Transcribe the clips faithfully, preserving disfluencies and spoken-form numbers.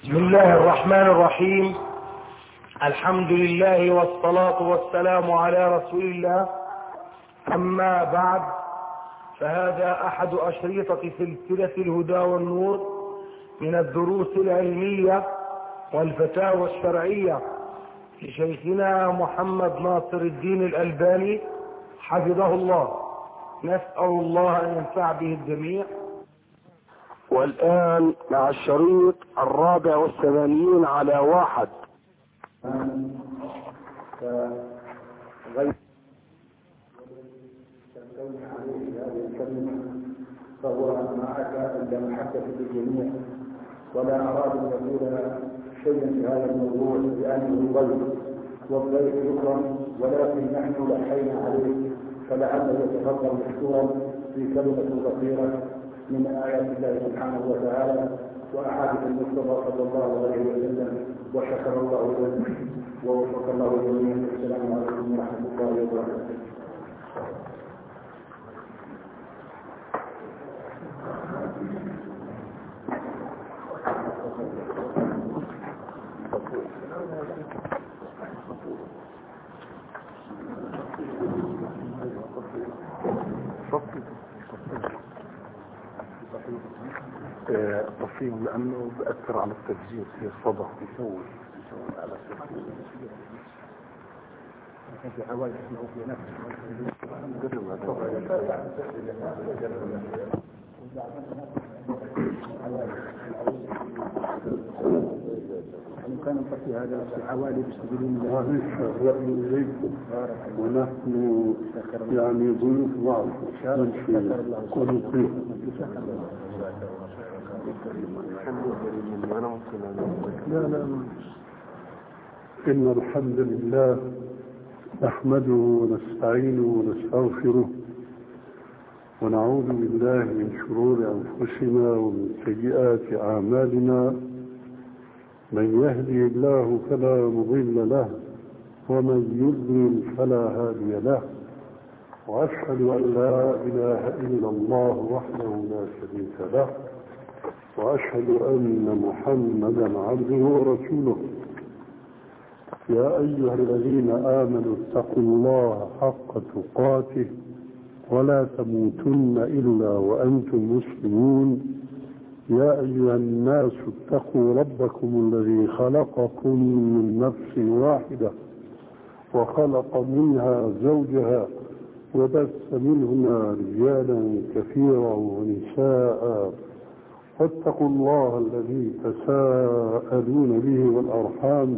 بسم الله الرحمن الرحيم. الحمد لله والصلاة والسلام على رسول الله. أما بعد، فهذا أحد أشرطة سلسلة الهدى والنور من الدروس العلمية والفتاوى الشرعية لشيخنا محمد ناصر الدين الألباني حفظه الله. نسأل الله أن ينفع به الجميع. والآن مع الشريط الرابع والثمانين على واحد. فغير تكون عليه هذه الكلمة فهو معك عند محبة الجميع، ولا أراد أن يقول شيئا في هذا الموضوع لأنه ضيف والضيف يكرم، ولكن نحن لحينا عليه فلعله يتفضل مشكورا في كلمة قصيرة من آيات الله سبحانه وتعالى وأحاديث المصطفى صلى الله عليه وسلم، وشكر الله له ووفق الله جميعا. السلام عليكم ورحمة الله وبركاته. تصيب لأنه بأثر على التسجيل في الصدى يسوي يسوي على التسجيل في حوالي اسمه في كان نفسي هذا في حوالي بسبيلين ونحن يعني ضيوف بعض كل خير. لا لا إن الحمد لله نحمده ونستعينه ونستغفره ونعوذ بالله من شرور أنفسنا ومن سيئات أعمالنا. من يهدي الله فلا مضل له ومن يضلل فلا هادي له، وأشهد أن لا إله إلا الله وحده لا شريك له، وأشهد أن محمدا عبده ورسوله. يا أيها الذين آمنوا اتقوا الله حق تقاته ولا تموتن إلا وأنتم مسلمون. يا أيها الناس اتقوا ربكم الذي خلقكم من نفس واحدة وخلق منها زوجها وبث منهما رجالا كثيرا ونساء، واتقوا الله الذي تساءلون به والأرحام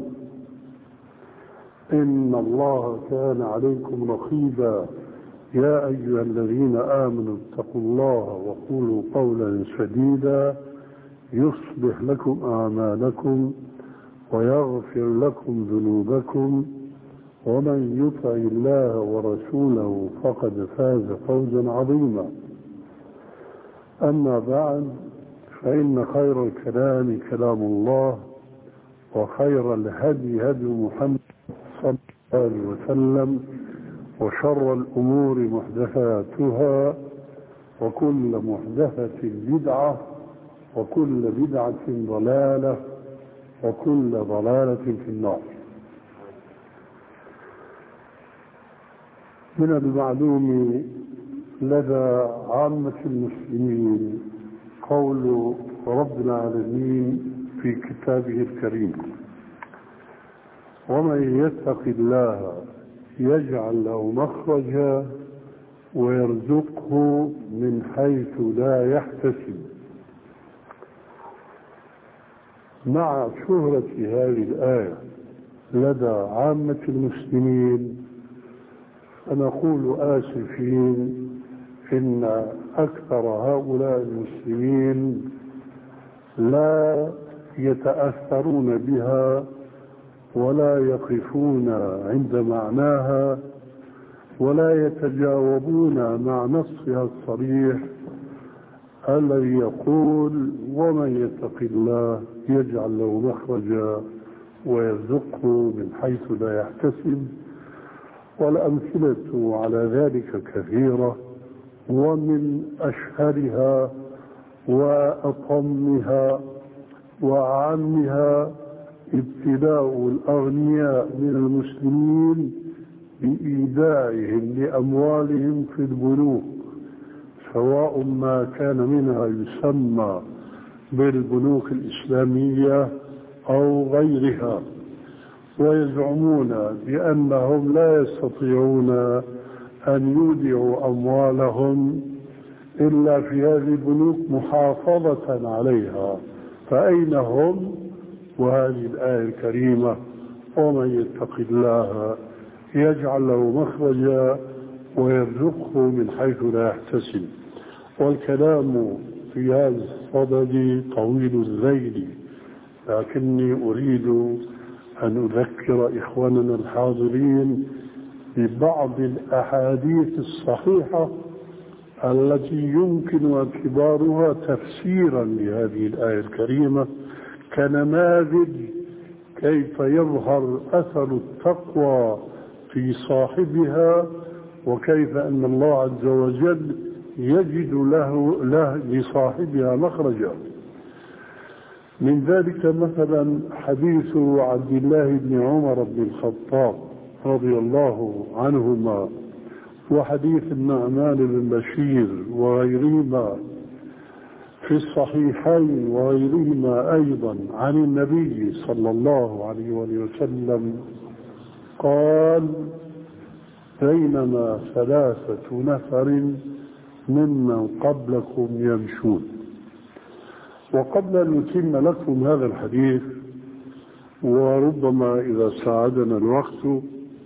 إن الله كان عليكم رقيبا. يا أيها الذين آمنوا اتقوا الله وقولوا قولا سديدا يصلح لكم أعمالكم ويغفر لكم ذنوبكم، ومن يطع الله ورسوله فقد فاز فوزا عظيما. أما بعد، فإن خير الكلام كلام الله، وخير الهدي هدي محمد صلى الله عليه وسلم، وشر الأمور محدثاتها، وكل محدثة بدعة، وكل بدعة ضلالة، وكل ضلالة في النار. من المعلوم لدى عامة المسلمين قول رب العالمين في كتابه الكريم: ومن يتق الله يجعل له مخرجا ويرزقه من حيث لا يحتسب. مع شهرة هذه الآية لدى عامة المسلمين فنقول آسفين إن أكثر هؤلاء المسلمين لا يتأثرون بها ولا يقفون عند معناها ولا يتجاوبون مع نصها الصريح الذي يقول: ومن يتق الله يجعل له مخرجا ويرزقه من حيث لا يحتسب. والأمثلة على ذلك كثيرة، ومن أشهرها وأطمها وأعمها ابتلاء الأغنياء من المسلمين بإيداعهم لأموالهم في البنوك، سواء ما كان منها يسمى بالبنوك الإسلامية أو غيرها، ويزعمون بأنهم لا يستطيعون أن يودعوا أموالهم إلا في هذه البنوك محافظة عليها. فأين هم وهذه الآية الكريمة؟ ومن يتق الله يجعل له مخرجا ويرزقه من حيث لا يحتسب. والكلام في هذا الصدد طويل الذيل، لكني أريد أن أذكر إخواننا الحاضرين ببعض الأحاديث الصحيحة التي يمكن اعتبارها تفسيرا لهذه الآية الكريمة كنماذج كيف يظهر أثر التقوى في صاحبها، وكيف أن الله عز وجل يجد له, له لصاحبها مخرجا. من ذلك مثلا حديث عبد الله بن عمر بن الخطاب رضي الله عنهما، وحديث النعمان بن بشير وغيرهما في الصحيحين وغيرهما أيضا عن النبي صلى الله عليه وسلم قال: بينما ثلاثة نفر ممن قبلكم يمشون. وقبل أن نتم لكم هذا الحديث، وربما إذا ساعدنا الوقت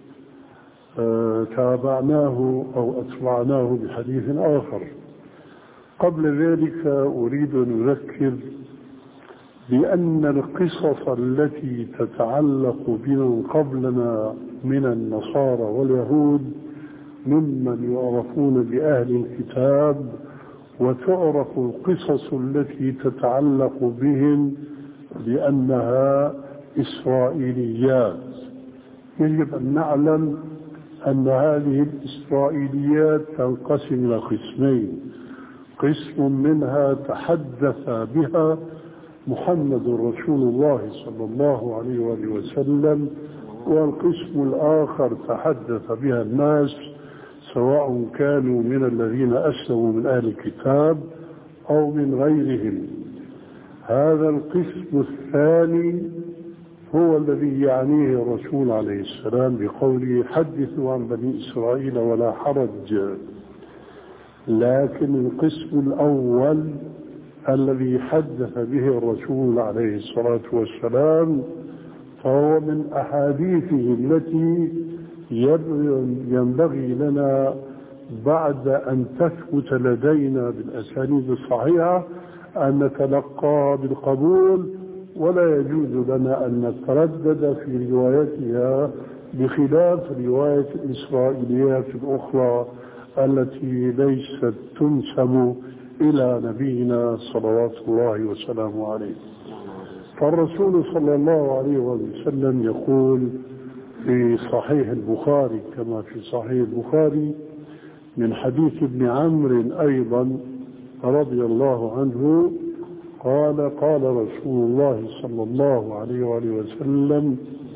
آه تابعناه أو أتبعناه بحديث آخر، قبل ذلك أريد أن أذكر بأن القصص التي تتعلق بمن قبلنا من النصارى واليهود ممن يعرفون بأهل الكتاب، وتعرف القصص التي تتعلق بهم بأنها إسرائيليات. يجب أن نعلم أن هذه الإسرائيليات تنقسم إلى قسمين: قسم منها تحدث بها محمد رسول الله صلى الله عليه وآله وسلم، والقسم الآخر تحدث بها الناس سواء كانوا من الذين أسلموا من أهل الكتاب أو من غيرهم. هذا القسم الثاني هو الذي يعنيه الرسول عليه السلام بقوله: حدثوا عن بني إسرائيل ولا حرج. لكن القسم الأول الذي حدث به الرسول عليه الصلاة والسلام فهو من أحاديثه التي ينبغي لنا بعد أن تثبت لدينا بالأسانيد الصحيحة أن نتلقى بالقبول، ولا يجوز لنا أن نتردد في روايتها بخلاف رواية الإسرائيليات الأخرى التي ليست تنسب إلى نبينا صلوات الله وسلامه عليه. فالرسول صلى الله عليه وسلم يقول في صحيح البخاري كما في صحيح البخاري من حديث ابن عمرو أيضا رضي الله عنه قال: قال رسول الله صلى الله عليه وآله وسلم: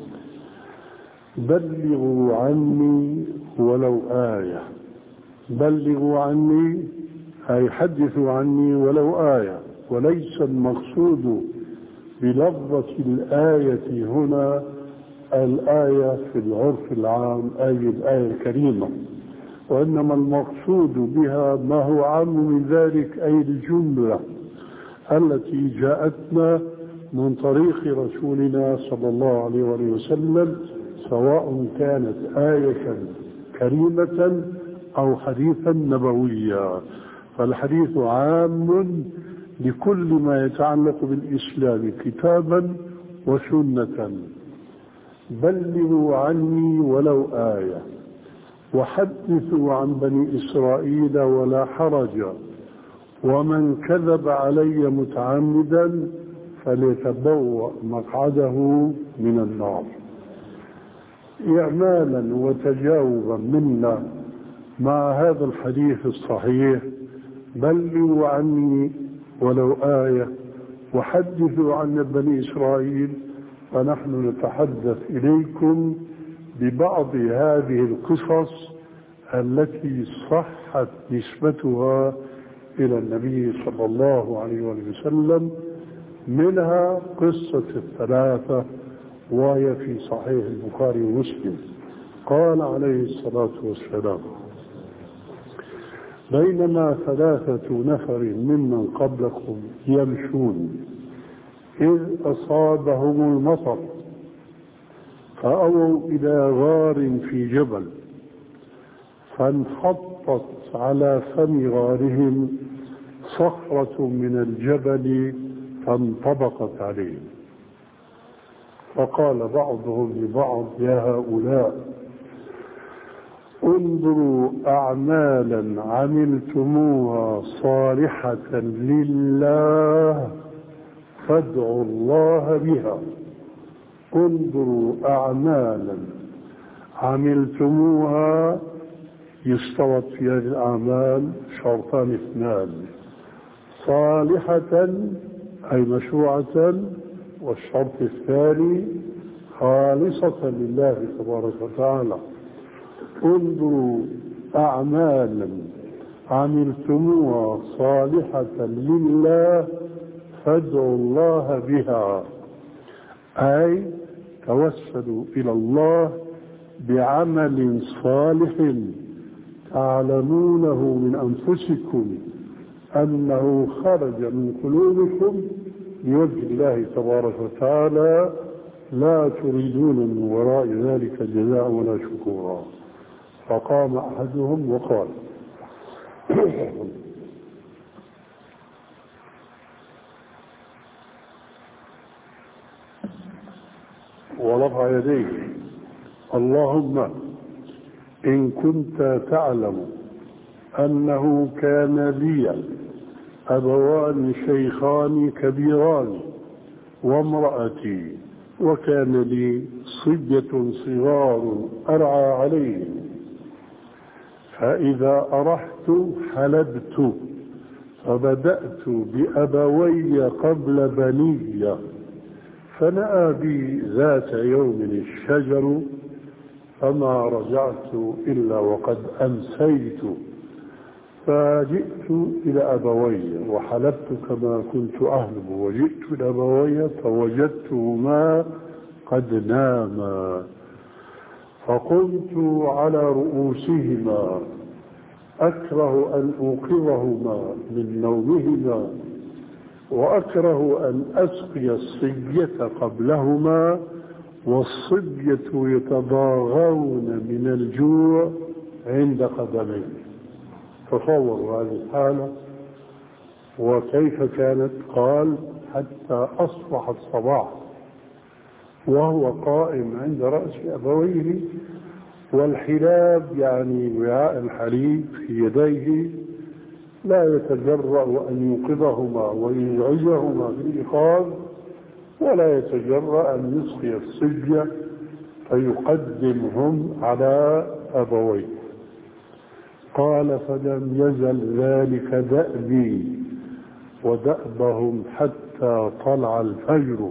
بلغوا عني ولو آية. بلغوا عني أي حدثوا عني ولو آية، وليس المقصود بلفظة الآية هنا الآية في العرف العام أي الآية الكريمة، وإنما المقصود بها ما هو عام من ذلك، أي الجملة التي جاءتنا من طريق رسولنا صلى الله عليه وسلم، سواء كانت آية كريمة أو حديثا نبويا. فالحديث عام لكل ما يتعلق بالإسلام كتابا وسنة. بلغوا عني ولو آية، وحدثوا عن بني إسرائيل ولا حرج، ومن كذب علي متعمدا فليتبوأ مقعده من النار. إعمالا وتجاوبا منا مع هذا الحديث الصحيح: بلغوا عني ولو آية، وحدثوا عن بني إسرائيل، فنحن نتحدث إليكم ببعض هذه القصص التي صحت نسبتها إلى النبي صلى الله عليه وسلم، منها قصة الثلاثة وهي في صحيح البخاري ومسلم. قال عليه الصلاة والسلام: بينما ثلاثة نفر ممن قبلكم يمشون إذ أصابهم المطر فأووا إلى غار في جبل، فانحطت على فم غارهم صخرة من الجبل فانطبقت عليهم، فقال بعضهم لبعض: يا هؤلاء، انظروا أعمالا عملتموها صالحة لله فادعوا الله بها. انظروا أعمالا عملتموها، يشترط في هذه الأعمال شرطان اثنان: صالحة أي مشروعة، والشرط الثاني خالصة لله تبارك وتعالى. انظروا أعمالا عملتموها صالحة لله فادعوا الله بها، أي توسلوا إلى الله بعمل صالح تعلمونه من أنفسكم أنه خرج من قلوبكم لوجه الله تبارك وتعالى، لا تريدون من وراء ذلك جزاء ولا شكورا. فقام أحدهم وقال: ورفع يديه: اللهم إن كنت تعلم أنه كان لي أبوان شيخان كبيران وامرأتي، وكان لي صبية صغار أرعى عليهم، فإذا أرحت حلبت، فبدأت بأبوي قبل بني، فنأى بي ذات يوم الشجر، فما رجعت إلا وقد أمسيت، فجئت إلى أبوي وحلبت كما كنت أهلب، وجئت إلى أبوي فوجدتهما قد ناما، فقمت على رؤوسهما أكره أن أوقظهما من نومهما، وأكره أن أسقي الصبية قبلهما، والصبية يتضاغون من الجوع عند قدمي. تصوروا هذه الحالة وكيف كانت. قال: حتى أصبح الصباح وهو قائم عند رأس أبويه، والحلاب يعني وعاء الحليب في يديه، لا يتجرأ أن يوقظهما ويزعجهما بالإيقاظ، ولا يتجرأ أن يسقي الصبية فيقدمهم على أبويه. قال: فلم يزل ذلك دأبي ودأبهم حتى طلع الفجر،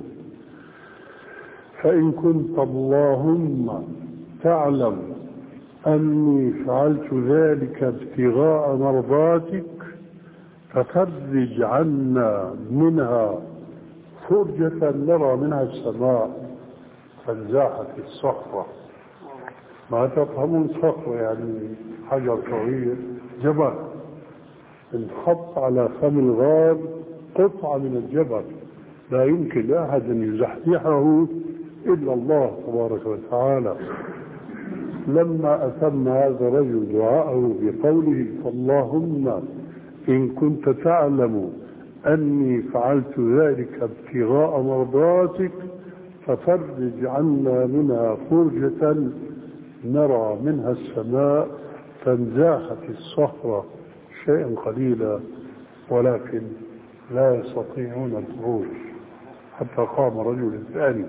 فإن كنت اللهم تعلم أني فعلت ذلك ابتغاء مرضاتك، ففرج عنا منها فرجة نرى منها السماء. فانزاحت الصخرة. ما تفهمون صخرة يعني حجر صغير، جبل انحط على فم الغار قطعة من الجبل، لا يمكن لأحد أن يزحزحه إلا الله تبارك وتعالى. لما أتم هذا الرجل دعاءه بقوله: فاللهم إن كنت تعلم أني فعلت ذلك ابتغاء مرضاتك، ففرج عنا منها فرجة نرى منها السماء، فانزاحت الصخرة شيئا قليلا، ولكن لا يستطيعون الخروج، حتى قام رجل ثاني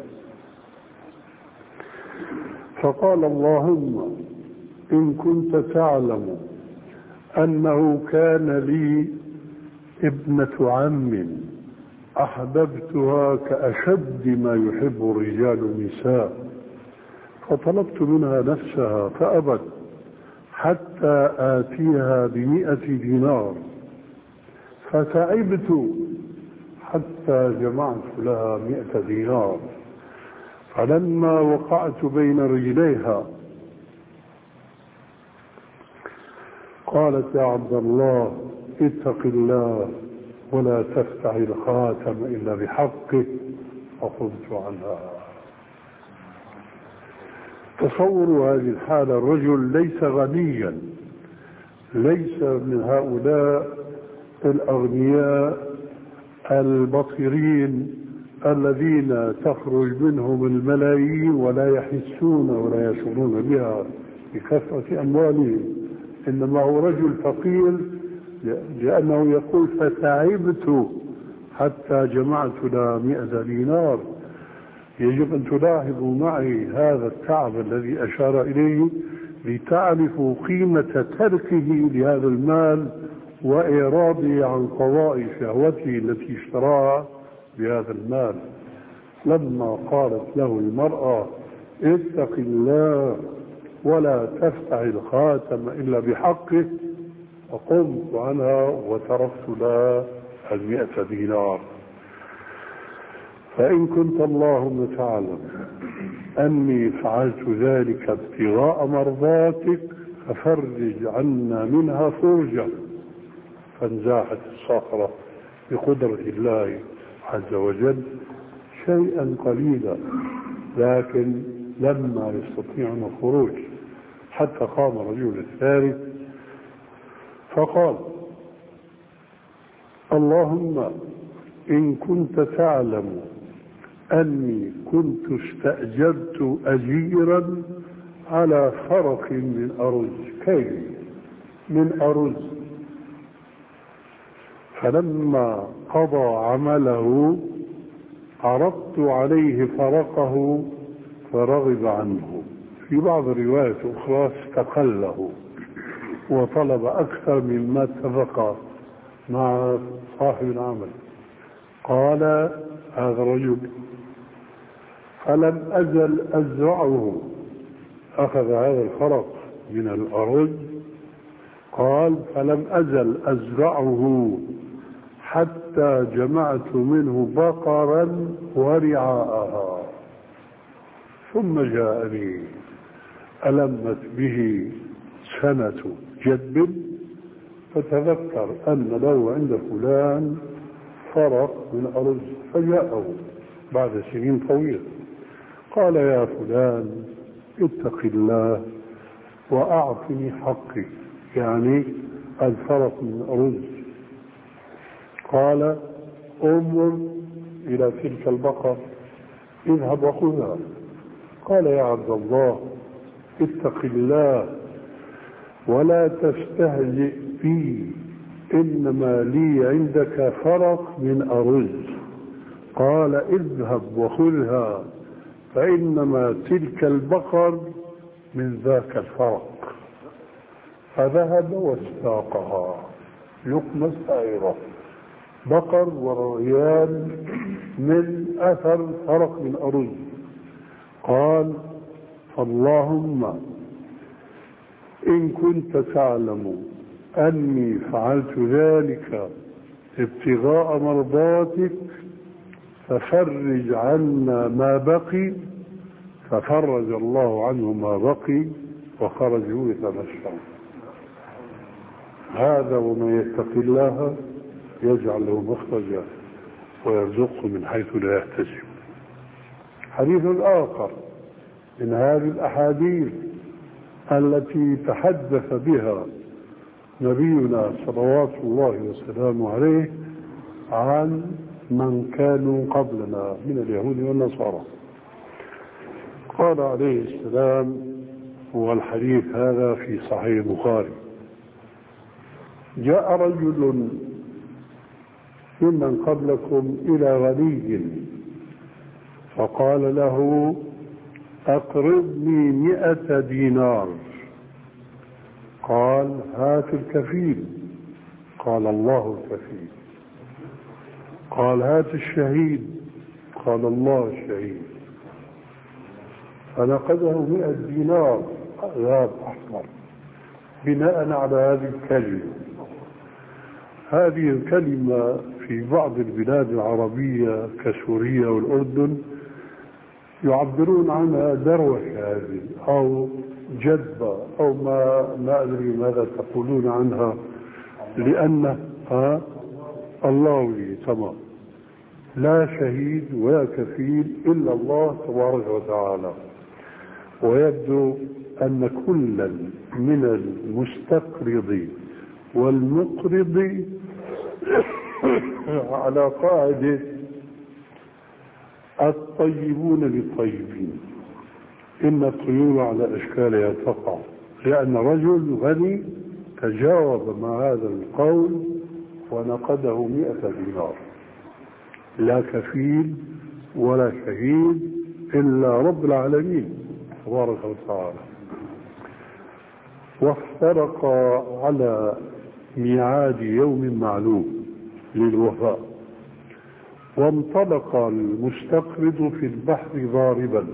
فقال: اللهم إن كنت تعلم أنه كان لي ابنة عم أحببتها كأشد ما يحب الرجال النساء، فطلبت منها نفسها فأبت حتى آتيها بمئة دينار، فتعبت حتى جمعت لها مئة دينار، فلما وقعت بين رجليها قالت: يا عبد الله اتق الله ولا تفتح الخاتم إلا بحقه، فقمت عنها. تصوروا هذه الحالة، الرجل ليس غنيا، ليس من هؤلاء الأغنياء البطرين الذين تخرج منهم الملايين ولا يحسون ولا يشعرون بها بكثرة أموالهم، إنما هو رجل فقير لأنه يقول: فتعبت حتى جمعت لها مئة دينار. يجب أن تلاحظوا معي هذا التعب الذي أشار إليه لتعرفوا قيمة تركه لهذا المال وإعراضه عن قضاء شهوته التي اشتراها بهذا المال. لما قالت له المرأة: اتق الله ولا تفتح الخاتم إلا بحقه، فقمت عنها وتركت لها المئة دينار. فإن كنت اللهم تعلم أني فعلت ذلك ابتغاء مرضاتك ففرج عنا منها فرجا. فانزاحت الصخرة بقدرة الله عز وجل شيئا قليلا، لكن لما يستطيعون الخروج حتى قام الرجل الثالث فقال: اللهم إن كنت تعلم أني كنت استأجرت أجيرا على فرق من أرز، كيف من أرز، فلما قضى عمله عرضت عليه فرقه فرغب عنه. في بعض الروايات الأخرى استقله وطلب أكثر مما اتفق مع صاحب العمل. قال هذا الرجل: فلم أزل أزرعه. أخذ هذا الفرق من الأرز، قال: فلم أزل أزرعه حتى جمعت منه بقرا ورعاءها، ثم جاءني ألمت به سنة جدب، فتذكر أن له عند فلان فرق من أرز، فجاءه بعد سنين طويلة قال: يا فلان اتق الله وأعطني حقي، يعني الفرق من أرز. قال: انظر إلى تلك البقر، اذهب وخذها. قال: يا عبد الله اتق الله ولا تستهزئ بي، إنما لي عندك فرق من أرز. قال: اذهب وخذها، فإنما تلك البقر من ذاك الفرق. فذهب واستاقها لقمة سائرة، بقر وريان من أثر فرق من أرز. قال: اللهم إن كنت تعلم أني فعلت ذلك ابتغاء مرضاتك ففرج عنا ما بقي. ففرج الله عنه ما بقي وخرجوا يتمشون. هذا ومن يتق الله يجعل له مخرجا ويرزقه من حيث لا يحتسب. حديث آخر من هذه الأحاديث التي تحدث بها نبينا صلوات الله وسلامه عليه عن من كانوا قبلنا من اليهود والنصارى. قال عليه السلام، والحديث هذا في صحيح البخاري: جاء رجل ممن قبلكم إلى غني فقال له: أقرضني مئة دينار. قال: هات الكفيل. قال: الله الكفيل. قال هات الشهيد، قال الله الشهيد، فنقده مئة دينار ذهب أحمر بناء على هذه الكلمة. هذه الكلمة في بعض البلاد العربية كسوريا والأردن يعبرون عنها دروشة هذه أو جذبة أو ما ما أدري ماذا تقولون عنها، لأن ها الله لي تمام، لا شهيد ولا كفيل إلا الله تبارك وتعالى. ويبدو أن كلا من المستقرض والمقرض على قاعدة الطيبون للطيبين، إن الطيور على أشكالها تقع، لأن رجل غني تجاوب مع هذا القول ونقده مئة دينار، لا كفيل ولا شهيد إلا رب العالمين تبارك وتعالى. وافترق على ميعاد يوم معلوم للوفاء، وانطلق المستقرض في البحر ضاربا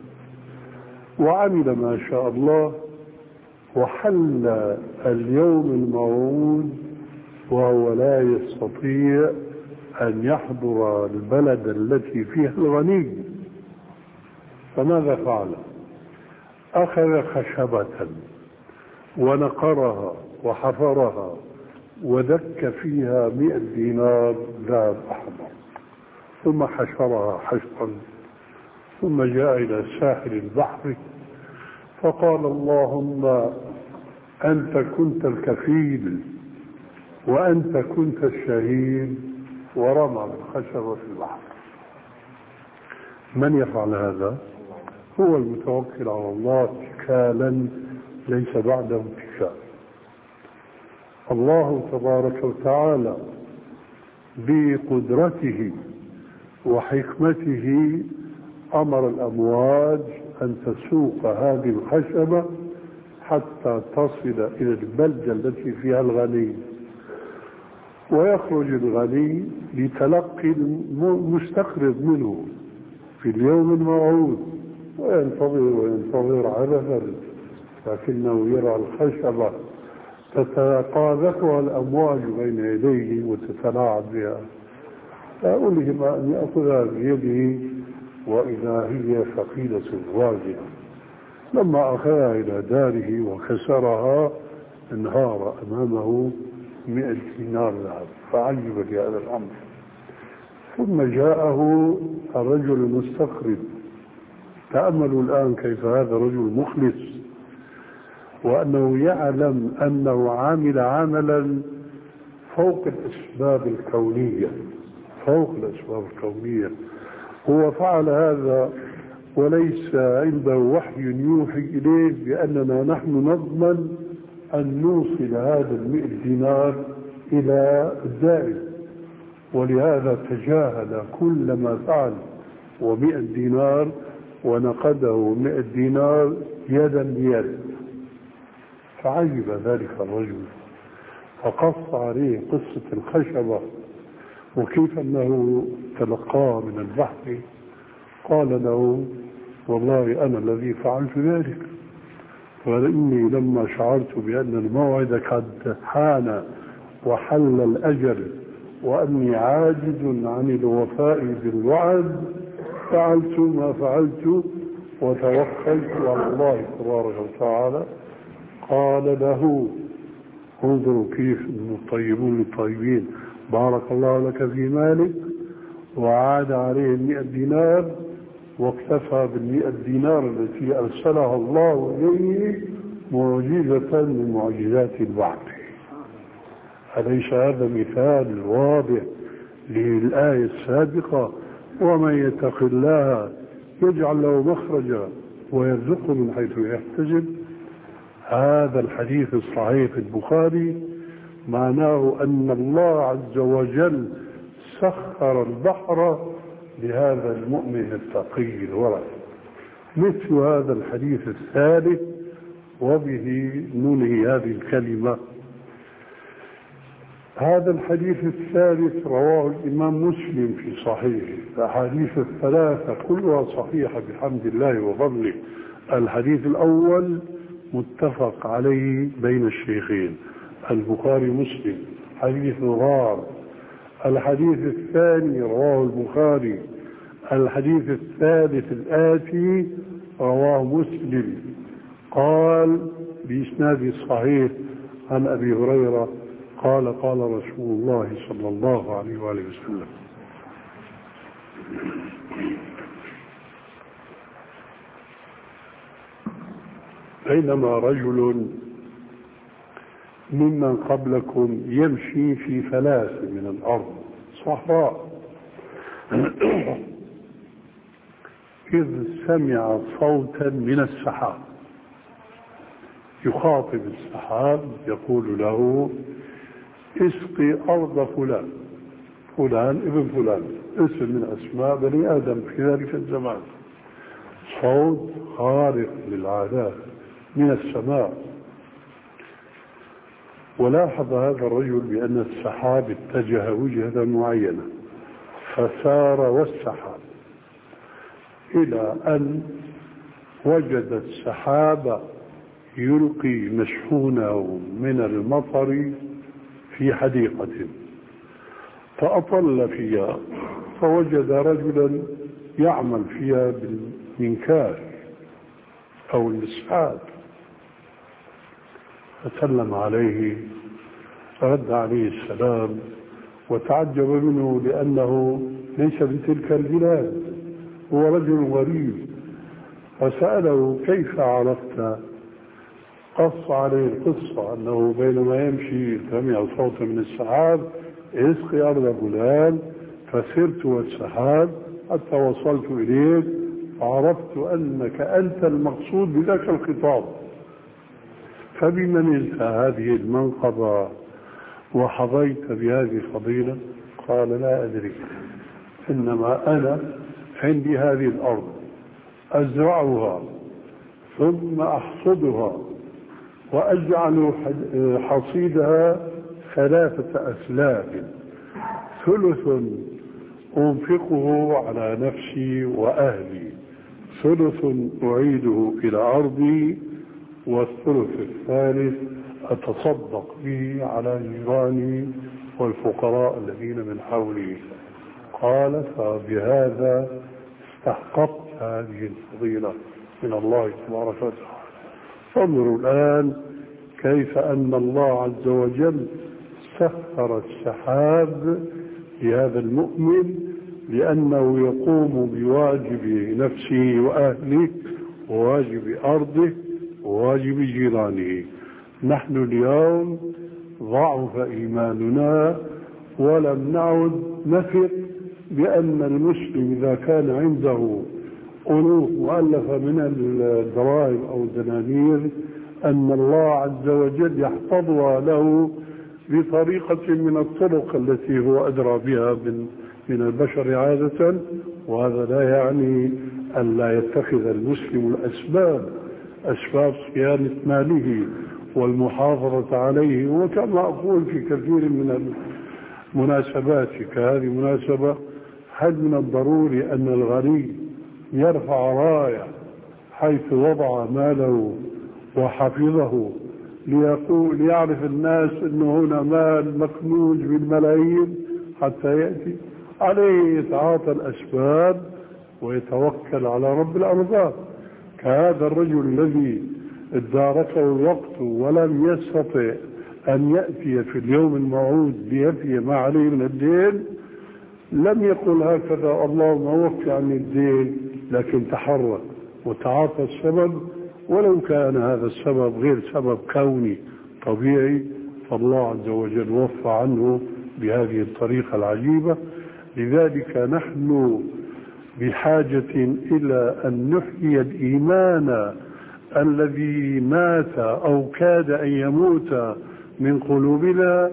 وعمل ما شاء الله، وحل اليوم الموعود وهو لا يستطيع أن يحضر البلد التي فيها الغني. فماذا فعل؟ أخذ خشبة ونقرها وحفرها ودك فيها مئة دينار ذهب أحمر، ثم حشرها حشرا، ثم جاء إلى ساحل البحر فقال اللهم أنت كنت الكفيل وأنت كنت الشهيد، ورمى الخشبة في البحر. من يفعل هذا؟ هو المتوكل على الله اتكالا ليس بعده اتكال. الله تبارك وتعالى بقدرته وحكمته أمر الأمواج أن تسوق هذه الخشبة حتى تصل إلى البلدة التي فيها الغني، ويخرج الغني لتلقي المستقرض منه في اليوم الموعود، وينتظر وينتظر عبثا، لكنه يرى الخشبة تتقاذفها الأمواج بين يديه وتتلاعب بها، فألهم أن يأخذها بيده وإذا هي ثقيلة واجهة. لما أخذها إلى داره وكسرها انهار أمامه مئة دينار ذهب، فعجب لهذا الأمر. ثم جاءه الرجل المستقرض. تأملوا الآن كيف هذا رجل مخلص، وأنه يعلم أنه عامل عملا فوق الأسباب الكونية، فوق الأسباب الكونية. هو فعل هذا وليس عنده وحي يوحي إليه بأننا نحن نضمن أن نوصل هذا المئة دينار إلى الدائم، ولهذا تجاهل كل ما فعل ومئة دينار ونقده مئة دينار يدا بيد. فعجب ذلك الرجل فقص عليه قصة الخشبة وكيف أنه تلقاه من البحر. قال له والله أنا الذي فعلت ذلك، ولإني لما شعرت بأن الموعد قد حان وحل الأجل وأني عاجز عن الوفاء بالوعد فعلت ما فعلت وتوكلت على الله تبارك وتعالى. قال له انظروا كيف من الطيبون للطيبين، بارك الله لك في مالك، وعاد عليه المئة دينار واكتفى بالمئة دينار التي أرسلها الله إليه معجزة من معجزات الوعد. أليس هذا مثال واضح للآية السابقة؟ ومن يتق الله يجعل له مخرجا ويرزقه من حيث يحتسب. هذا الحديث الصحيح في البخاري معناه أن الله عز وجل سخر البحر لهذا المؤمن التقي الورع. مثل هذا الحديث الثالث، وبه ننهي هذه الكلمة. هذا الحديث الثالث رواه الإمام مسلم في صحيحه. الأحاديث الثلاثة كلها صحيحة بحمد الله وفضله. الحديث الأول متفق عليه بين الشيخين البخاري مسلم، حديث غار. الحديث الثاني رواه البخاري. الحديث الثالث الآتي رواه مسلم، قال بإسناد صحيح عن أبي هريرة قال قال رسول الله صلى الله عليه وآله وسلم: بينما رجل ممن قبلكم يمشي في فلاة من الأرض صحراء إذ سمع صوتا من السحاب يخاطب السحاب يقول له: اسقي أرض فلان، فلان ابن فلان، اسم من أسماء بني آدم في ذلك الزمان. صوت خارق للعادات من السماء. ولاحظ هذا الرجل بأن السحاب اتجه وجهة معينة فسار والسحاب إلى أن وجد السحاب يلقي مشحونه من المطر في حديقة، فأطل فيها فوجد رجلا يعمل فيها بالمنكار أو المسحاب، فسلم عليه، رد عليه السلام وتعجب منه لأنه ليس من تلك البلاد، هو رجل غريب، فسأله: كيف عرفت؟ قص عليه القصة أنه بينما يمشي سمع صوتا من السحاب: اسقي أرض فلان، فسرت والسحاب حتى وصلت إليك وعرفت أنك أنت المقصود بذاك الخطاب. فبما نلت هذه المنقبة وحظيت بهذه الفضيلة؟ قال: لا أدري، إنما أنا عندي هذه الأرض أزرعها ثم أحصدها وأجعل حصيدها ثلاثة أسلاف، ثلث أنفقه على نفسي وأهلي، ثلث أعيده إلى أرضي، والثلث الثالث أتصدق به على جيراني والفقراء الذين من حولي. قال: فبهذا استحققت هذه الفضيلة من الله تبارك وتعالى. فانظروا الآن كيف أن الله عز وجل سخر السحاب لهذا المؤمن لأنه يقوم بواجب نفسه وأهله وواجب أرضه وواجب جيرانه. نحن اليوم ضعف إيماننا ولم نعد نثق بأن المسلم إذا كان عنده ألوف مؤلفة من الدراهم أو الدنانير أن الله عز وجل يحفظها له بطريقة من الطرق التي هو أدرى بها من من البشر عادة. وهذا لا يعني أن لا يتخذ المسلم الأسباب، أسباب صيانة ماله والمحافظة عليه. وكما أقول في كثير من المناسبات كهذه المناسبة، هل من الضروري أن الغني يرفع راية حيث وضع ماله وحفظه ليقول ليعرف الناس أنه هنا مال مكنوز بالملايين حتى يأتي؟ عليه يتعاطى الأسباب ويتوكل على رب الأرزاق. كهذا الرجل الذي اداركه الوقت ولم يستطع أن يأتي في اليوم الموعود ليأتي ما عليه من الدين، لم يقل هكذا: اللهم وفي عني الدين، لكن تحرك وتعاطى السبب، ولو كان هذا السبب غير سبب كوني طبيعي، فالله عز وجل وفى عنه بهذه الطريقة العجيبة. لذلك نحن بحاجة إلى أن نحيي الإيمان الذي مات أو كاد أن يموت من قلوبنا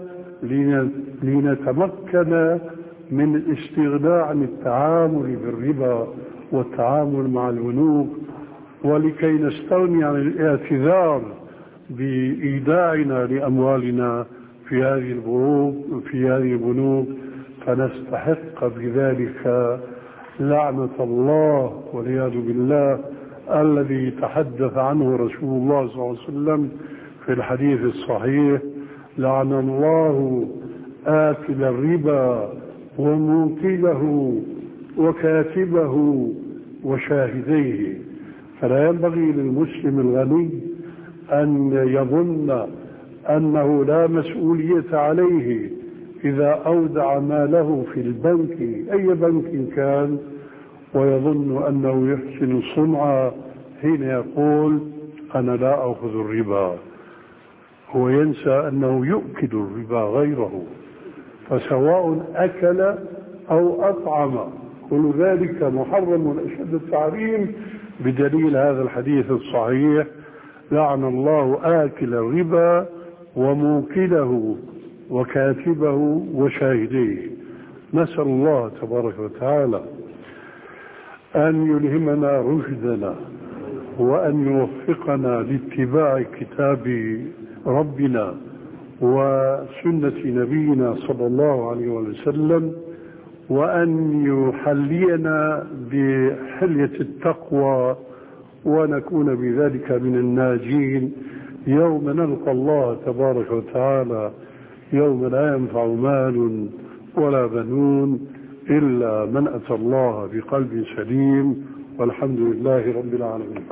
لنتمكن من الاستغناء عن التعامل بالربا والتعامل مع البنوك، ولكي نستغني عن الاعتذار بإيداعنا لأموالنا في هذه البنوك في هذه البنوك فنستحق بذلك لعنة الله والعياذ بالله الذي تحدث عنه رسول الله صلى الله عليه وسلم في الحديث الصحيح: لعن الله آكل الربا وموكله وكاتبه وشاهديه. فلا ينبغي للمسلم الغني أن يظن أنه لا مسؤولية عليه إذا أودع ماله في البنك أي بنك كان، ويظن أنه يحسن صنعا حين يقول أنا لا أخذ الربا، هو ينسى أنه يؤكل الربا غيره. فسواء أكل أو أطعم كل ذلك محرم أشد التحريم بدليل هذا الحديث الصحيح: لعن الله آكل الربا وموكله وكاتبه وشاهديه. نسأل الله تبارك وتعالى أن يلهمنا رشدنا وأن يوفقنا لاتباع كتاب ربنا وسنة نبينا صلى الله عليه وسلم، وأن يحلينا بحلية التقوى ونكون بذلك من الناجين يوم نلقى الله تبارك وتعالى، يوم لا ينفع مال ولا بنون إلا من أتى الله بقلب سليم، والحمد لله رب العالمين.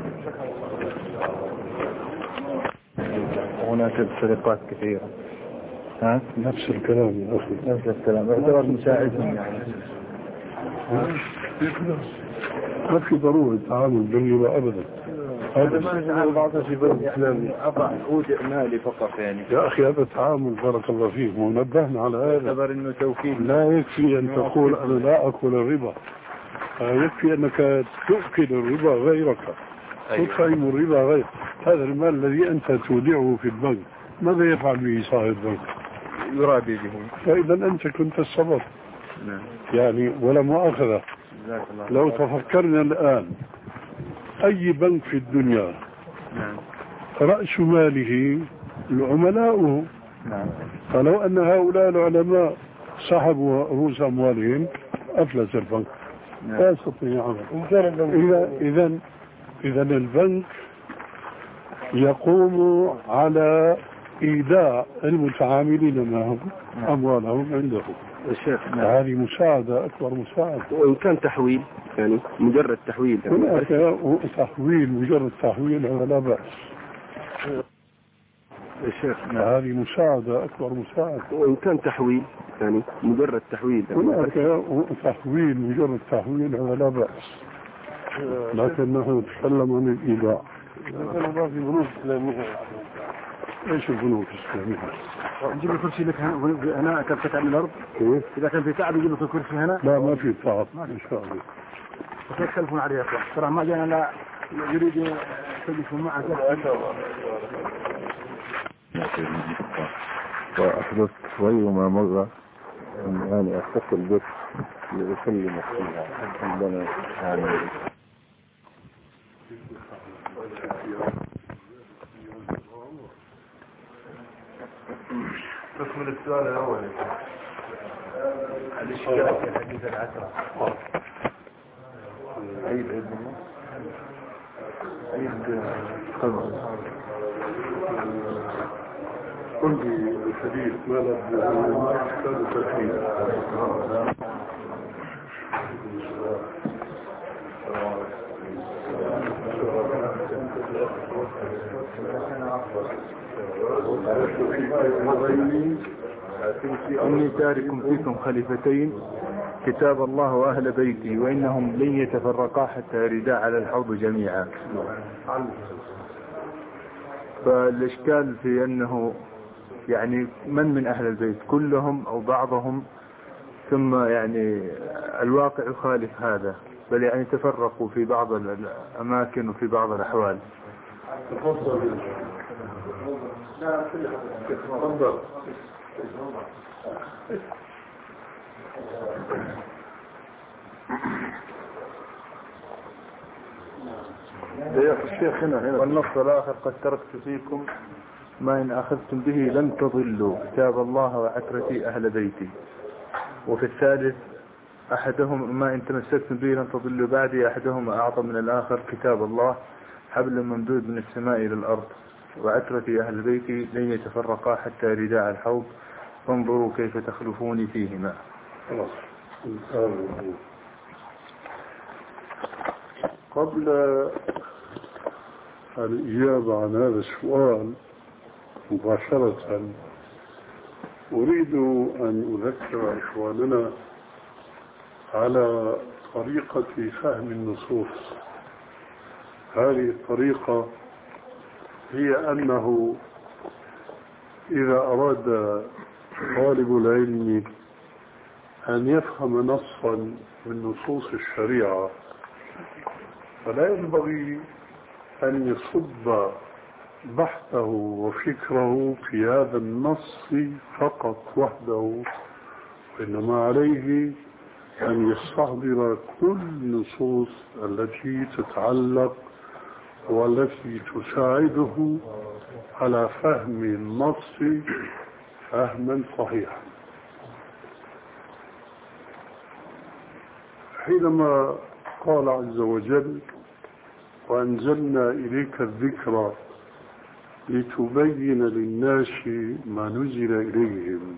هناك سرقات كثيرة. ها؟ نفس الكلام يا أخي، نفس الكلام. اعتبر مساعدهم يعني. ما في ضرورة تعامل بالربا أبدا. هذا ما نتعامل بعضنا في بلد إسلامي، أضع أودع مالي فقط يعني. يا أخي هذا تعامل بارك الله فيك، ونبهنا على هذا. اعتبر إنه توكيل. لا يكفي أن تقول أنا لا أكل الربا، يكفي أنك تؤكل الربا غيرك، تطعم الربا غيرك. هذا المال الذي أنت تودعه في البنك ماذا يفعل به صاحب البنك؟ يرابي به. فإذا أنت كنت السبب. نعم. يعني ولا مؤاخذة، لو تفكرنا الآن أي بنك في الدنيا نعم. رأس ماله العملاء. نعم. فلو أن هؤلاء العلماء سحبوا رؤوس أموالهم أفلس البنك. نعم. لا يستطيع عمل. إذا إذا إذا البنك يقوم على إيداع المتعاملين معهم أموالهم عنده. الشيخ هذه مساعدة، أكبر مساعدة. وإن كان تحويل يعني مجرد تحويل يعني هناك تحويل، مجرد تحويل هذا لا بأس. الشيخ هذه مساعدة، أكبر مساعدة. وإن كان تحويل يعني مجرد تحويل يعني هناك تحويل، مجرد تحويل هذا لا بأس، لكن نحن نتكلم عن الإيداع. في بنوك إسلامية. ايش البنوك الإسلامية؟ نجيب الكرسي لك هنا كيف تتعب الأرض؟ كيف؟ إذا كان في تعب يجيب لك الكرسي هنا؟ لا ما في تعب إن شاء الله. بس يختلفون عليه أصلا. ترى ما جانا لا يريد يختلف معك. وأحدث غيرما مرة يعني أتصل بك لأسلمك فيها عندنا يعني. تكمل السؤال الأول. الإشكال في الحديث العشرة. عيد عيد الله. عيد قبل. قل لي الحديث ما له إشكال تركيب. إني تارك فيكم خليفتين كتاب الله وأهل بيتي وإنهم لن يتفرقا حتى يردا على الحوض جميعا. فالإشكال في أنه يعني من من أهل البيت كلهم أو بعضهم، ثم يعني الواقع يخالف هذا، بل يعني تفرقوا في بعض الأماكن وفي بعض الأحوال. يا الشيخ هنا هنا والنص الآخر قد تركت فيكم ما إن أخذتم به لن تضلوا كتاب الله وعترتي أهل بيتي. وفي الثالث أحدهم ما إن تمسكتم به لن تضلوا بعدي أحدهما أعظم من الآخر كتاب الله حبل ممدود من السماء إلى الأرض وعترتي أهل بيتي لن يتفرقا حتى رداء الحوض فانظروا كيف تخلفوني فيهما. قبل الإجابة عن هذا السؤال مباشرة أريد أن أذكر إخواننا على طريقة فهم النصوص. هذه الطريقة هي أنه إذا أراد طالب العلم أن يفهم نصا من نصوص الشريعة فلا ينبغي أن يصب بحثه وفكره في هذا النص فقط وحده، وإنما عليه أن يستحضر كل النصوص التي تتعلق والتي تساعده على فهم النص فهما صحيحا. حينما قال عز وجل وأنزلنا إليك الذكر لتبين للناس ما نزل إليهم،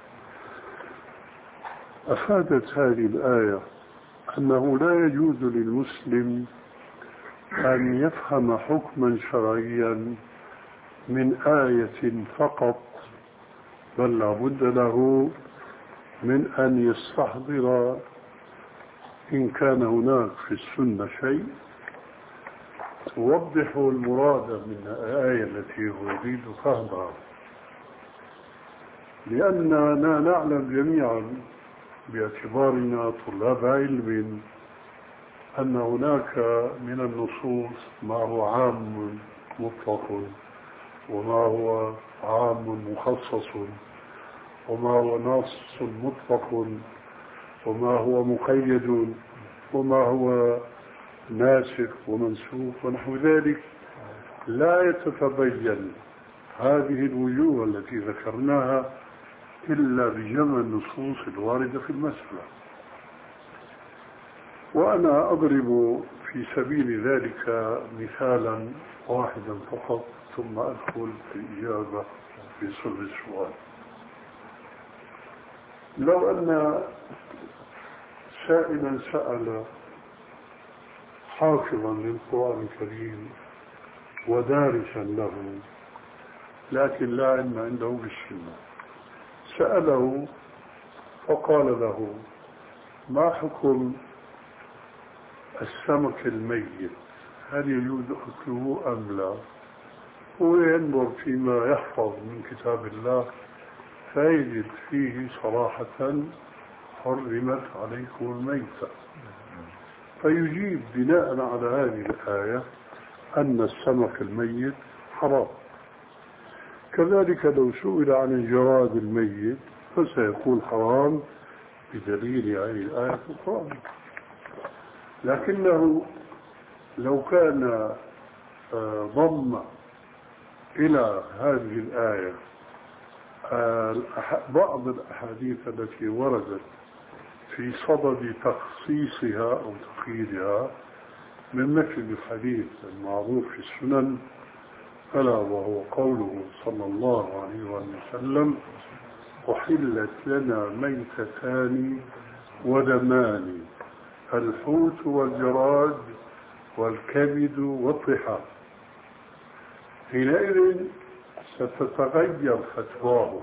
أفادت هذه الآية أنه لا يجوز للمسلم أن يفهم حكما شرعيا من آية فقط، بل لابد له من أن يستحضر إن كان هناك في السنة شيء توضح المراد من الآية التي يريد فهمها، لأننا نعلم جميعا باعتبارنا طلاب علم أن هناك من النصوص ما هو عام مطلق وما هو عام مخصص وما هو نص مطلق وما هو مقيد وما هو ناسخ ومنسوخ ونحو ذلك. لا يتتبين هذه الوجوه التي ذكرناها إلا بجمع النصوص الواردة في المسألة. وأنا أضرب في سبيل ذلك مثالا واحدا فقط ثم أدخل في الإجابة في صلب السؤال. لو أن سائلا سأل حافظا للقرآن الكريم ودارسا له لكن لا علم عنده بالسنة، سأله فقال له ما حكم السمك الميت، هل يجوز أكله أم لا؟ هو ينظر فيما يحفظ من كتاب الله فيجد فيه صراحة حرمت عليكم الميتة، فيجيب بناء على هذه الآية أن السمك الميت حرام. كذلك لو سئل عن الجراد الميت فسيقول حرام بدليل هذه الآية في القرآن. لكنه لو كان ضم إلى هذه الآية بعض الأحاديث التي وردت في صدد تخصيصها أو تقييدها من مثل الحديث المعروف في السنن ألا وهو قوله صلى الله عليه وسلم أحلت لنا ميتتان ودمان الحوت والجراد والكبد والطحال، حينئذ ستتغير فتواه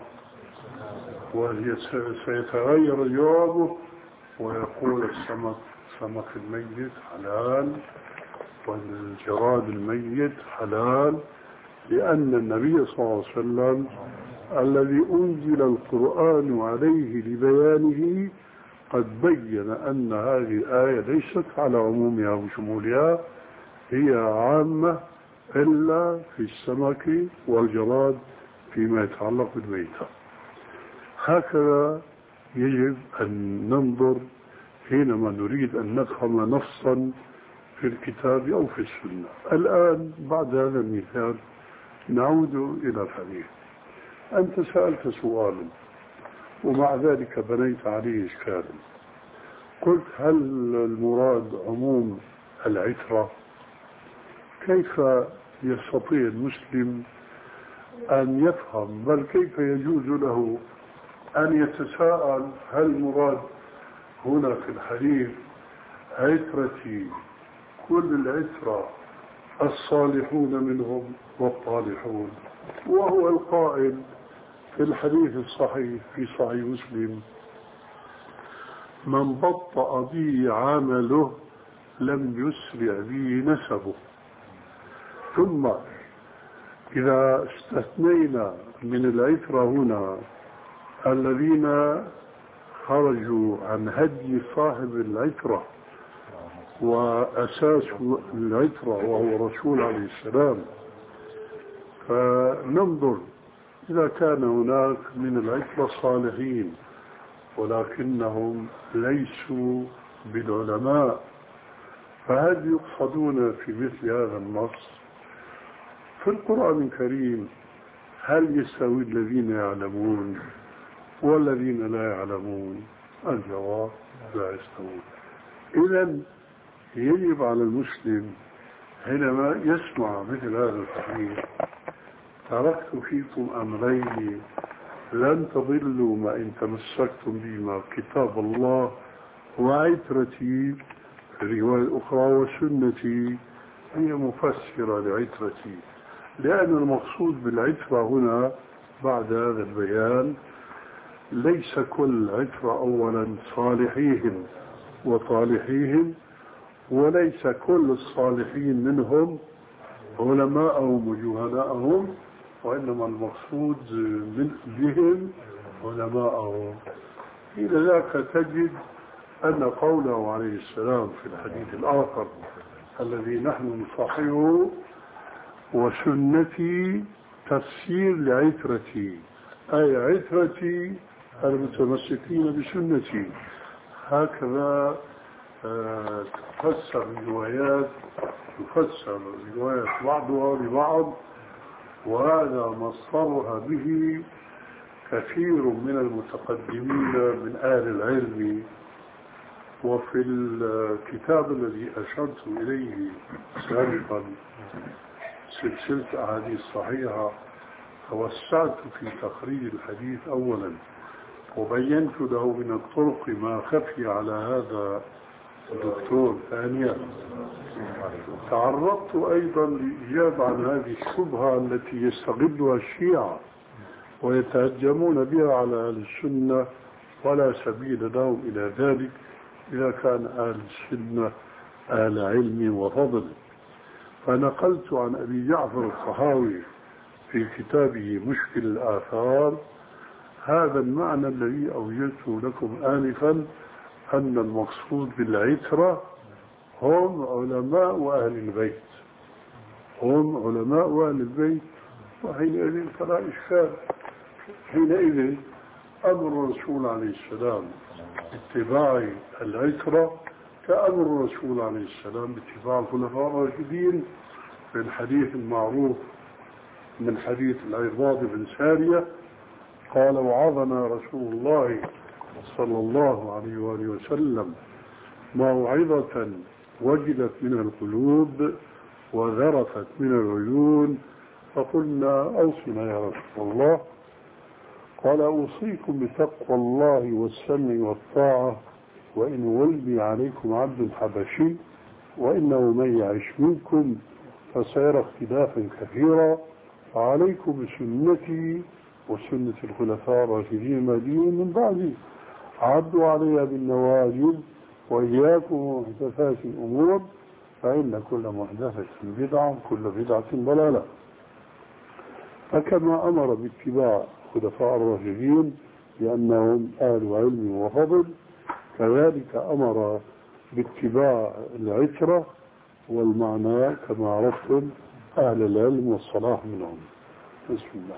وسيتغير جوابه ويقول السمك سمك الميت حلال والجراد الميت حلال، لأن النبي صلى الله عليه وسلم الذي أنزل القرآن عليه لبيانه قد بين أن هذه الآية ليست على عمومها وشمولها، هي عامة إلا في السمك والجراد فيما يتعلق بالميتة. هكذا يجب أن ننظر حينما نريد أن نفهم نصا في الكتاب أو في السنة. الآن بعد هذا المثال نعود إلى الحديث. أنت سألت سؤالا ومع ذلك بنيت عليه إشكالا. قلت هل المراد عموم العترة؟ كيف يستطيع المسلم أن يفهم، بل كيف يجوز له أن يتساءل هل المراد هنا في الحديث عترتي كل العترة الصالحون منهم والطالحون، وهو القائل في الحديث الصحيح في صحيح مسلم من بطأ به عمله لم يسرع به نسبه. ثم إذا استثنينا من العترة هنا الذين خرجوا عن هدي صاحب العترة وأساس العترة وهو الرسول عليه السلام، فننظر إذا كان هناك من العترة صالحين ولكنهم ليسوا بالعلماء، فهل يقصدون في مثل هذا النص؟ في القرآن الكريم هل يستوي الذين يعلمون والذين لا يعلمون؟ الجواب لا يستوون. إذن يجب على المسلم حينما يسمع مثل هذا الحديث تركت فيكم أمرين لن تضلوا ما إن تمسكتم بهما كتاب الله وعترتي، في رواية أخرى وسنتي، هي مفسرة لعترتي، لأن المقصود بالعترة هنا بعد هذا البيان ليس كل عترة أولا صالحيهم وطالحيهم، وليس كل الصالحين منهم علماءهم وجهلاءهم، وإنما المقصود من بهم علماءهم. إلى ذاك تجد أن قوله عليه السلام في الحديث الآخر الذي نحن نصححه وسنتي تفسير لعترتي، أي عترتي المتمسكين بسنتي. هكذا تفسر الروايات، تفسر الروايات بعضها ببعض، وهذا مصدرها به كثير من المتقدمين من أهل العلم. وفي الكتاب الذي أشرت إليه سابقا سلسلة أحاديث صحيحة توسعت في تخريج الحديث أولا، وبينت له من الطرق ما خفي على هذا الدكتور ثانيا. تعرضت أيضا لإجابة عن هذه الشبهة التي يستغلها الشيعة ويتهجمون بها على أهل السنة، ولا سبيل لهم إلى ذلك إذا كان أهل السنة أهل علم وفضل. فنقلت عن أبي جعفر الطحاوي في كتابه مشكل الآثار هذا المعنى الذي أوجدته لكم آنفا، أن المقصود بالعترة هم علماء أهل البيت، هم علماء أهل البيت. وحينئذ فلا إشكال، حينئذ أمر الرسول عليه السلام باتباع العترة كأمر الرسول عليه السلام باتباع الخلفاء الراشدين. في الحديث المعروف من حديث العرباض بن سارية قال وعظنا رسول الله صلى الله عليه وآله وسلم موعظة وجلت منها القلوب وذرفت من العيون، فقلنا أوصنا يا رسول الله. قال أوصيكم بتقوى الله والسمع والطاعة وإن ولي عليكم عبد حبشي وإنه من يعش منكم فسيرى اختلافا كثيرا، فعليكم بسنتي وسنة الخلفاء الراشدين المهديين من بعدي، عضوا عليها بالنواجذ وإياكم ومحدثات الأمور فإن كل محدثة بدعة كل بدعة ضلالة. فكما أمر باتباع الخلفاء الراشدين لأنهم أهل علم وفضل، كذلك أمر باتباع العترة والمعنى كما عرفتم أهل العلم والصلاح منهم. بسم الله.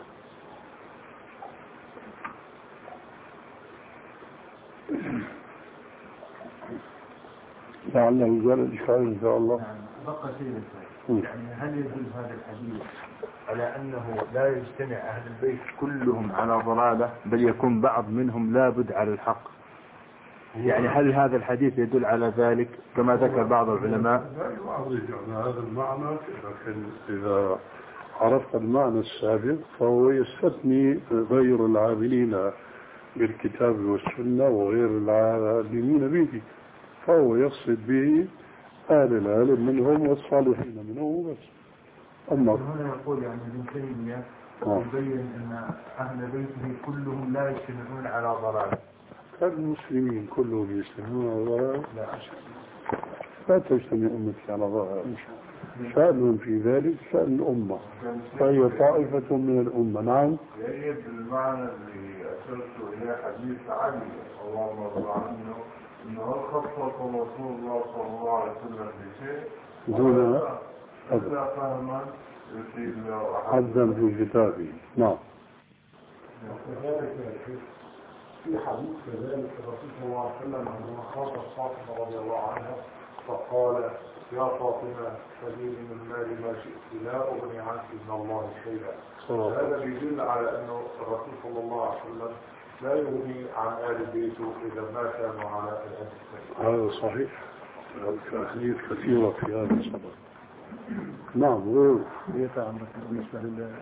لعله يزال الإشكال إن شاء الله. بقى شيء يعني هل يدل هذا الحديث على أنه لا يجتمع أهل البيت كلهم على ضلالة بل يكون بعض منهم لابد على الحق؟ يعني هل هذا الحديث يدل على ذلك كما ذكر بعض العلماء؟ لا يعرج على هذا المعنى، لكن إذا عرفت المعنى السابق فهو يستثني غير العاملين بالكتاب والسنة وغير العالمين به، فهو يقصد به أهل العلم منهم والصالحين منهم بس. أما هنا يقول يعني ابن تيمية يبين أن أهل بيته كلهم لا يجتمعون على ضلالة. كالمسلمين كلهم يجتمعون على ضلالة؟ لا لا تجتمع أمتي على ضلالة، شأنهم في ذلك شأن الأمة، فهي طائفة من الأمة. نعم. يجب المعنى اللي أشرت إليه حديث علي اللهم رضي عنه إنه خصص رسول الله صلى الله عليه وسلم بشيء دون إذا فهما حدا في كتابه. نعم. في حديث كذلك الرسول صلى الله عليه وسلم عندما خاطب فاطمة رضي الله عنها فقال يا فاطمة خذيني من مالي ما شئت لا أغني عنك من الله شيئا. هذا يدل على أنه الرسول صلى الله عليه وسلم لا يغني عن آل بيته إذا ما كانوا على الأهل. هذا صحيح، أحاديث كثيرة في هذا الصدد. نعم. غير بالنسبة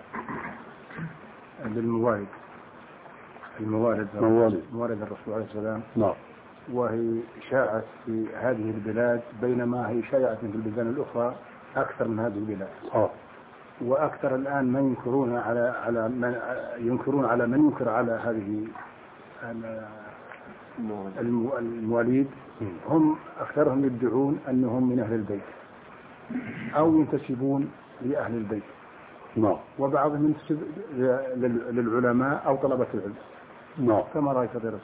للموارد الموارد موارد الرسول عليه السلام. نعم. وهي شاعت في هذه البلاد بينما هي شاعت في البلدان الأخرى أكثر من هذه البلاد. آه. وأكثر الآن من ينكرون على على من ينكرون على من ينكر على هذه المواليد هم أكثرهم يدعون أنهم من أهل البيت أو ينتسبون لأهل البيت. نعم. وبعضهم ينتسب للعلماء أو طلبة العلم. نعم. كما رأيت فضيلة.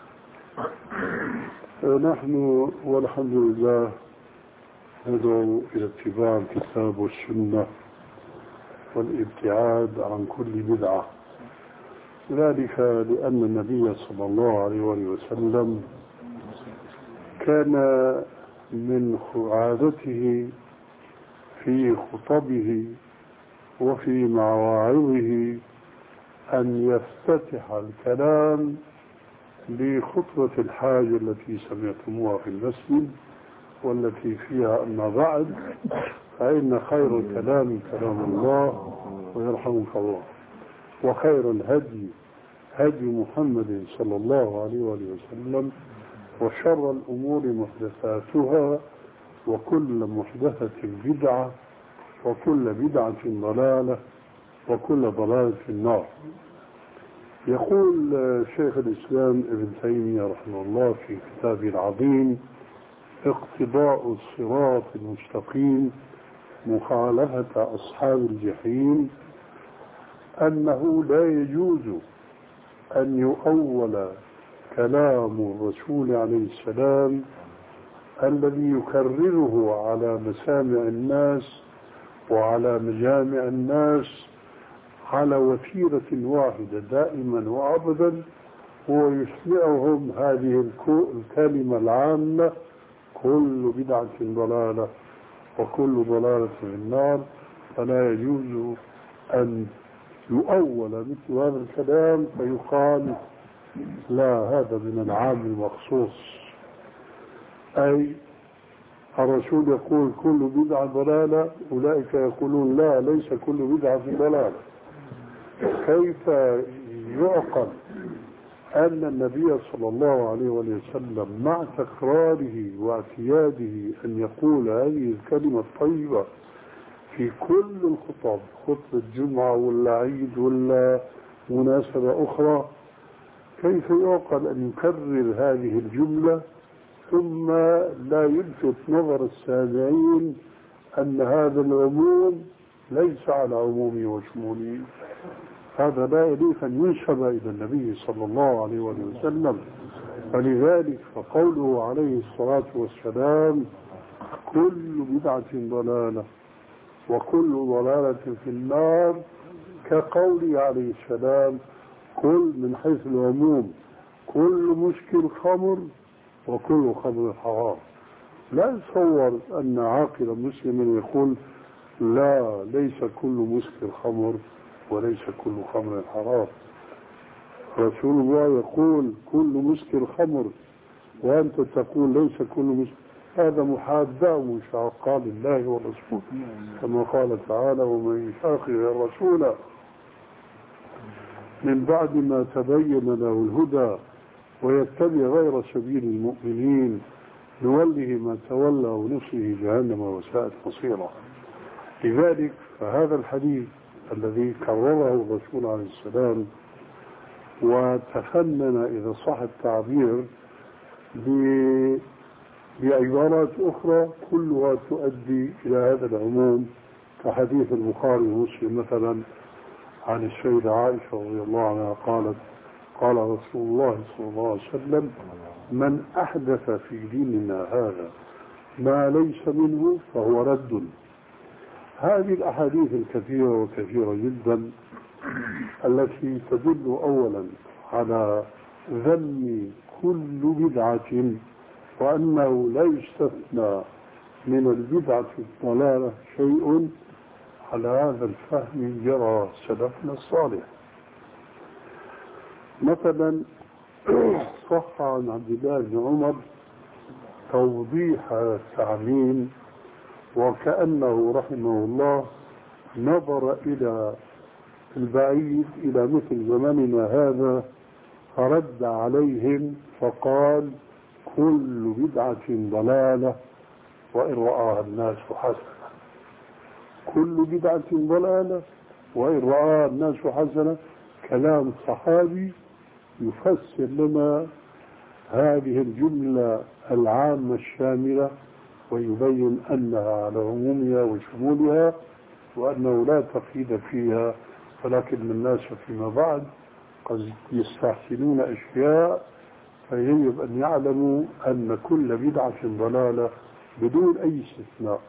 نحن والحمد لله ندعو إلى اتباع الكتاب والسنة والابتعاد عن كل بدعة، ذلك لأن النبي صلى الله عليه وسلم كان من عادته في خطبه وفي مواعظه أن يفتتح الكلام بخطبة الحاجة التي سمعتموها في المسجد والتي فيها أما بعد فإن خير الكلام كلام الله ويرحمك الله، وخير الهدي هدي محمد صلى الله عليه وسلم، وشر الأمور محدثاتها وكل محدثة بدعة وكل بدعة ضلالة وكل ضلالة في النار. يقول شيخ الإسلام ابن تيمية رحمه الله في كتابه العظيم اقتضاء الصراط المستقيم مخالفة أصحاب الجحيم أنه لا يجوز أن يؤول كلام الرسول عليه السلام الذي يكرره على مسامع الناس وعلى مجامع الناس على وتيرة واحدة دائما وأبدا، هو يسمعهم هذه الكلمة العامة كل بدعة ضلالة وكل ضلالة في النار. فلا يجوز أن يؤول مثل هذا الكلام فيقال لا هذا من العام المخصوص، أي الرسول يقول كل بدعة ضلالة، أولئك يقولون لا ليس كل بدعة ضلالة. كيف يعقل أن النبي صلى الله عليه وسلم مع تكراره واعتياده أن يقول هذه الكلمة الطيبة في كل الخطب، خطبة الجمعة ولا عيد ولا مناسبة أخرى، كيف يعقل أن يكرر هذه الجملة ثم لا يلفت نظر السامعين أن هذا العموم ليس على عمومه وشموله؟ هذا لا يليق أن ينسب إلى النبي صلى الله عليه وسلم. فلذلك فقوله عليه الصلاة والسلام كل بدعة ضلالة وكل ضلالة في النار كقوله عليه السلام كل من حيث العموم كل مشكل خمر وكل خمر حرام. لا يتصور أن عاقلا مسلما يقول لا ليس كل مسكر خمر وليس كل خمر حرام. رسول الله يقول كل مسكر خمر وأنت تقول ليس كل مسكر، هذا محادة ومشاقة لله والرسول كما قال تعالى ومن يشاقق الرسول من بعد ما تبين له الهدى ويتبع غير سبيل المؤمنين نوله ما تولى ونصله جهنم وساءت مصيره. لذلك فهذا الحديث الذي كرره الرسول عليه السلام وتفنن إذا صح التعبير بعبارات أخرى كلها تؤدي إلى هذا العموم، كحديث البخاري ومسلم مثلا عن السيدة عائشة رضي الله عنها قالت قال رسول الله صلى الله عليه وسلم من أحدث في ديننا هذا ما ليس منه فهو رد. هذه الأحاديث الكثيرة وكثيرة جدا التي تدل أولا على ذم كل بدعة وأنه لا يستثنى من البدعة الضلالة شيء. على هذا الفهم جرى سلفنا الصالح. مثلا صح عن عبد الله بن عمر توضيح التعميم وكأنه رحمه الله نظر إلى البعيد إلى مثل زماننا هذا فرد عليهم فقال كل بدعة ضلالة وإن رآها الناس حسنة. كل بدعة ضلالة وإن رآها الناس حسنة، كلام صحابي يفسر لنا هذه الجملة العامة الشاملة ويبين أنها على عمومها وشمولها وأنه لا تقييد فيها، ولكن الناس فيما بعد قد يستحسنون أشياء فيجب أن يعلموا أن كل بدعة ضلالة بدون أي استثناء.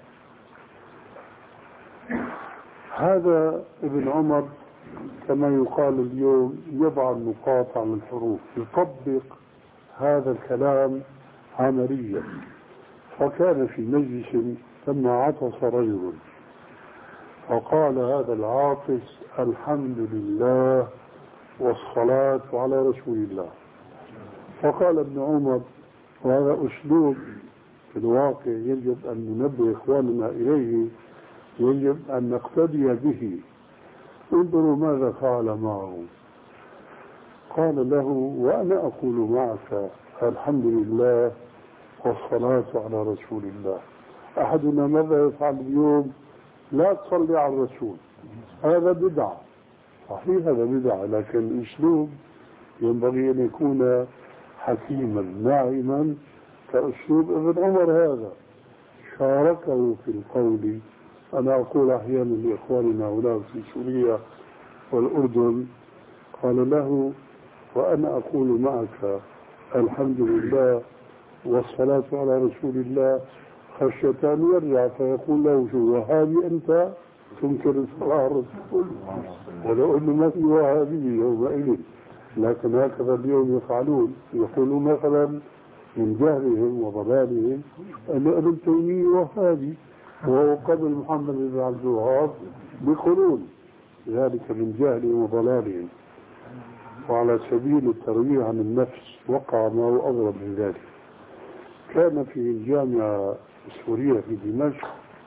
هذا ابن عمر كما يقال اليوم يضع النقاط على الحروف، يطبق هذا الكلام عمليا. فكان في مجلس لما عطس رجل فقال هذا العاطس الحمد لله والصلاة على رسول الله. فقال ابن عمر وهذا أسلوب في الواقع يجب أن ننبه إخواننا إليه، يجب أن نقتدي به. انظروا ماذا فعل معه. قال له وأنا أقول معك الحمد لله والصلاة على رسول الله. أحدنا ماذا يفعل اليوم؟ لا تصلي على الرسول، هذا بدعة. صحيح هذا بدعة، لكن الأسلوب ينبغي أن يكون حكيما ناعما كأسلوب ابن عمر. هذا شاركه في القول. أنا أقول أحيانا لإخواننا هناك في سوريا والأردن قال له وأنا أقول معك الحمد لله والصلاة على رسول الله خشية أن يرجع فيقول له شو وهابي أنت تنكر الصلاة على الرسول؟ ولو أنه ما في وهابي يومئذ، لكن هكذا اليوم يفعلون. يقولون مثلا من جهلهم وضلالهم أن ابن تيمية وهابي وهو قبل محمد بن عبد الوهاب بقرون، ذلك من جهلهم وضلالهم. وعلى سبيل الترويع عن النفس وقع ما هو أغرب من ذلك. كان في الجامعة السورية في دمشق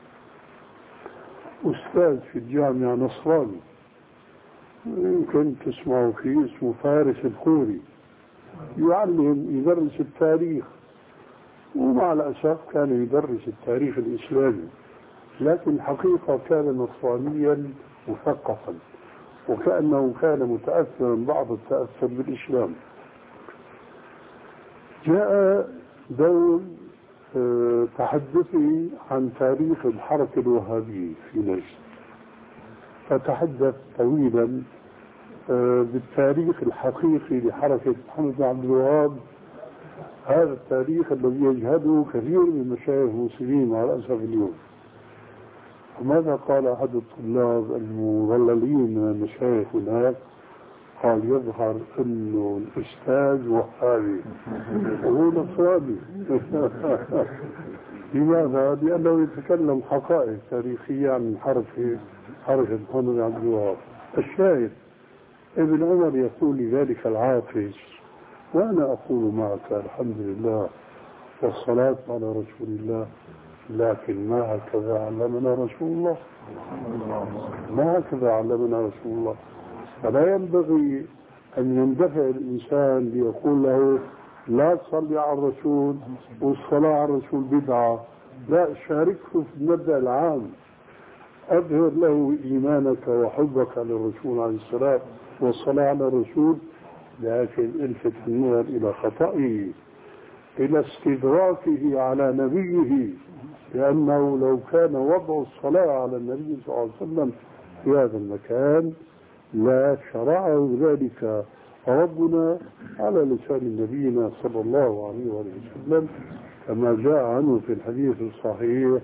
أستاذ في الجامعة نصراني يمكن تسمعوا فيه اسمه فارس الخوري، يعلم يدرس التاريخ، ومع الأسف كان يدرس التاريخ الإسلامي، لكن الحقيقة كان نصرانيا مثقفا وكأنه كان متأثرا بعض التأثر بالإسلام. جاء دور تحدثي عن تاريخ الحركة الوهابية في نجد، فتحدث طويلا بالتاريخ الحقيقي لحركة محمد بن عبد الوهاب، هذا التاريخ الذي يجهده كثير من المشايخ المسلمين مع الأسف اليوم. وماذا قال أحد الطلاب المضللين من المشايخ هناك؟ قال يظهر انه الاستاذ وهابي وهو نصراني. لماذا؟ لانه يتكلم حقائق تاريخيه عن حركه حركه محمد عبد الوهاب. الشاهد ابن عمر يقول لذلك العاطش وانا اقول معك الحمد لله والصلاه على رسول الله، لكن ما هكذا علمنا رسول الله، ما هكذا علمنا رسول الله. فلا ينبغي أن يندفع الإنسان ليقول له لا تصلي على الرسول والصلاة على الرسول بدعة. لا، شاركه في المبدأ العام، أظهر له إيمانك وحبك للرسول عليه السلام والصلاة على الرسول، لكن الفت النظر إلى خطئه، إلى استدراكه على نبيه، لأنه لو كان وضع الصلاة على النبي صلى الله عليه وسلم في هذا المكان لا شرعه ذلك ربنا على لسان نبينا صلى الله عليه وسلم، كما جاء عنه في الحديث الصحيح: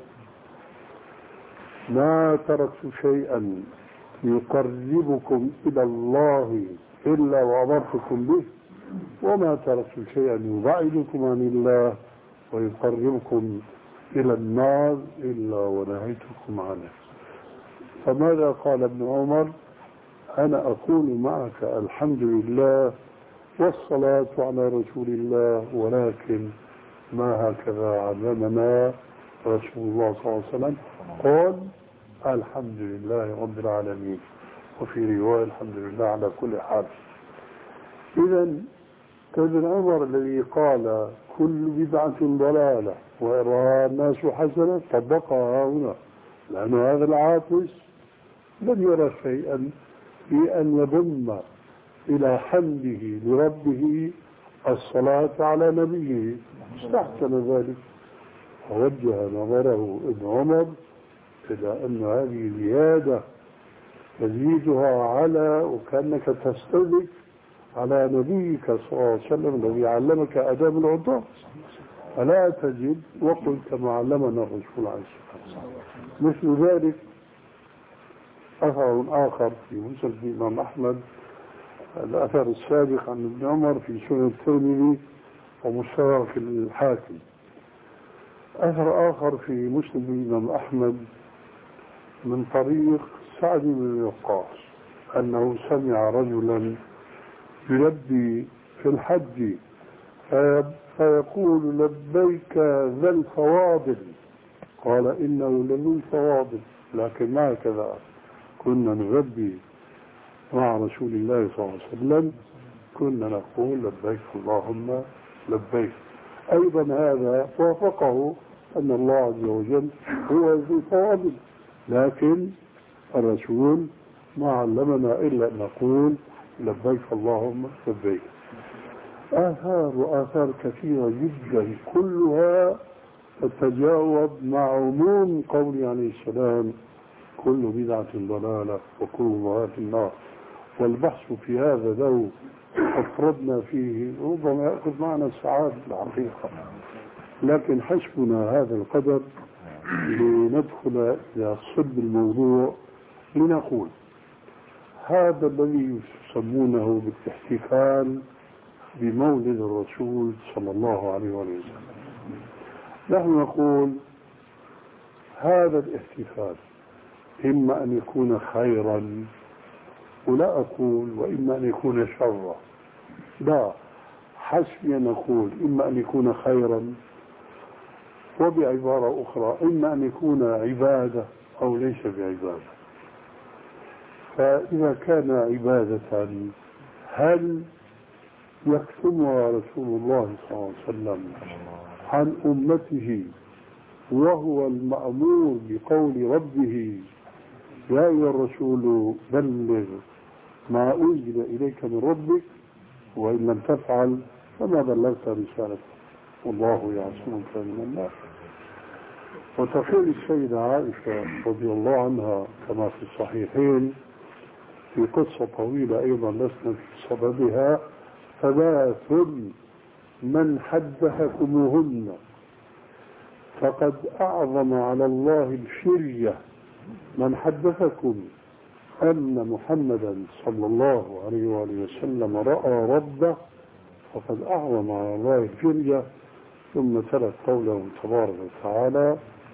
ما تركت شيئا يقربكم إلى الله إلا وأمرتكم به، وما تركت شيئا يبعدكم عن الله ويقربكم إلى النار إلا ونهيتكم عنه. فماذا قال ابن عمر؟ أنا أقول معك الحمد لله والصلاة على رسول الله، ولكن ما هكذا علمنا رسول الله صلى الله عليه وسلم. قال الحمد لله رب العالمين، وفي رواية الحمد لله على كل حال. إذا ابن عمر الذي قال كل بدعة ضلالة وإرها الناس حسنة طبقها هنا، لأن هذا العاطس لم يرى شيئا في أن يضم إلى حمده لربه الصلاة على نبيه، استحسن ذلك، ووجه نظره ابن عمر إلى أن هذه زيادة تزيدها على وكأنك تستدرك على نبيك صلى الله عليه وسلم الذي علمك آداب العطاء، فلا تجد وقل كما علمنا الرسول عليه الصلاة والسلام. مثل ذلك أثر آخر في مسند الإمام أحمد، الأثر السابق عن ابن عمر في سنن الترمذي ومستدرك الحاكم. أثر آخر في مسند الإمام أحمد من طريق سعد بن وقاص أنه سمع رجلا يلبي في الحج فيقول لبيك ذا الفواضل، قال إنه لذو الفواضل، لكن ما هكذا كنا نلبي مع رسول الله صلى الله عليه وسلم، كنا نقول لبيك اللهم لبيك. أيضا هذا وافقه أن الله عز وجل هو ذو الفواضل، لكن الرسول ما علمنا إلا أن نقول لبيك اللهم لبيك. آثار وآثار كثيرة جدا كلها تتجاوب مع عموم قول عليه السلام كل بدعة ضلالة وكل ضلالة النار. والبحث في هذا لو أفردنا فيه ربما يأخذ معنا ساعات الحقيقة، لكن حسبنا هذا القدر لندخل إلى صلب الموضوع. لنقول هذا الذي يسمونه بالاحتفال بمولد الرسول صلى الله عليه وسلم، نحن نقول هذا الاحتفال إما أن يكون خيرا، ولا أقول وإما أن يكون شرا، لا، حسبي أن أقول إما أن يكون خيرا، وبعبارة أخرى إما أن يكون عبادة أو ليس بعبادة. فإذا كان عبادة هل يكتمها رسول الله صلى الله عليه وسلم عن أمته وهو المأمور بقول ربه يا أيها الرسول بلغ ما أنزل إليك من ربك وإن لم تفعل فما بلغت رسالته والله يعصمك من الناس. وتقول السيدة عائشة رضي الله عنها كما في الصحيحين في قصة طويلة أيضا لسنا في صددها: ثلاث من حدثكموهن فقد أعظم على الله الشرية من حدثكم أن محمدا صلى الله عليه وآله وسلم رأى ربه فقد أعظم على الله الفرية. ثم تلت قوله تبارك وتعالى: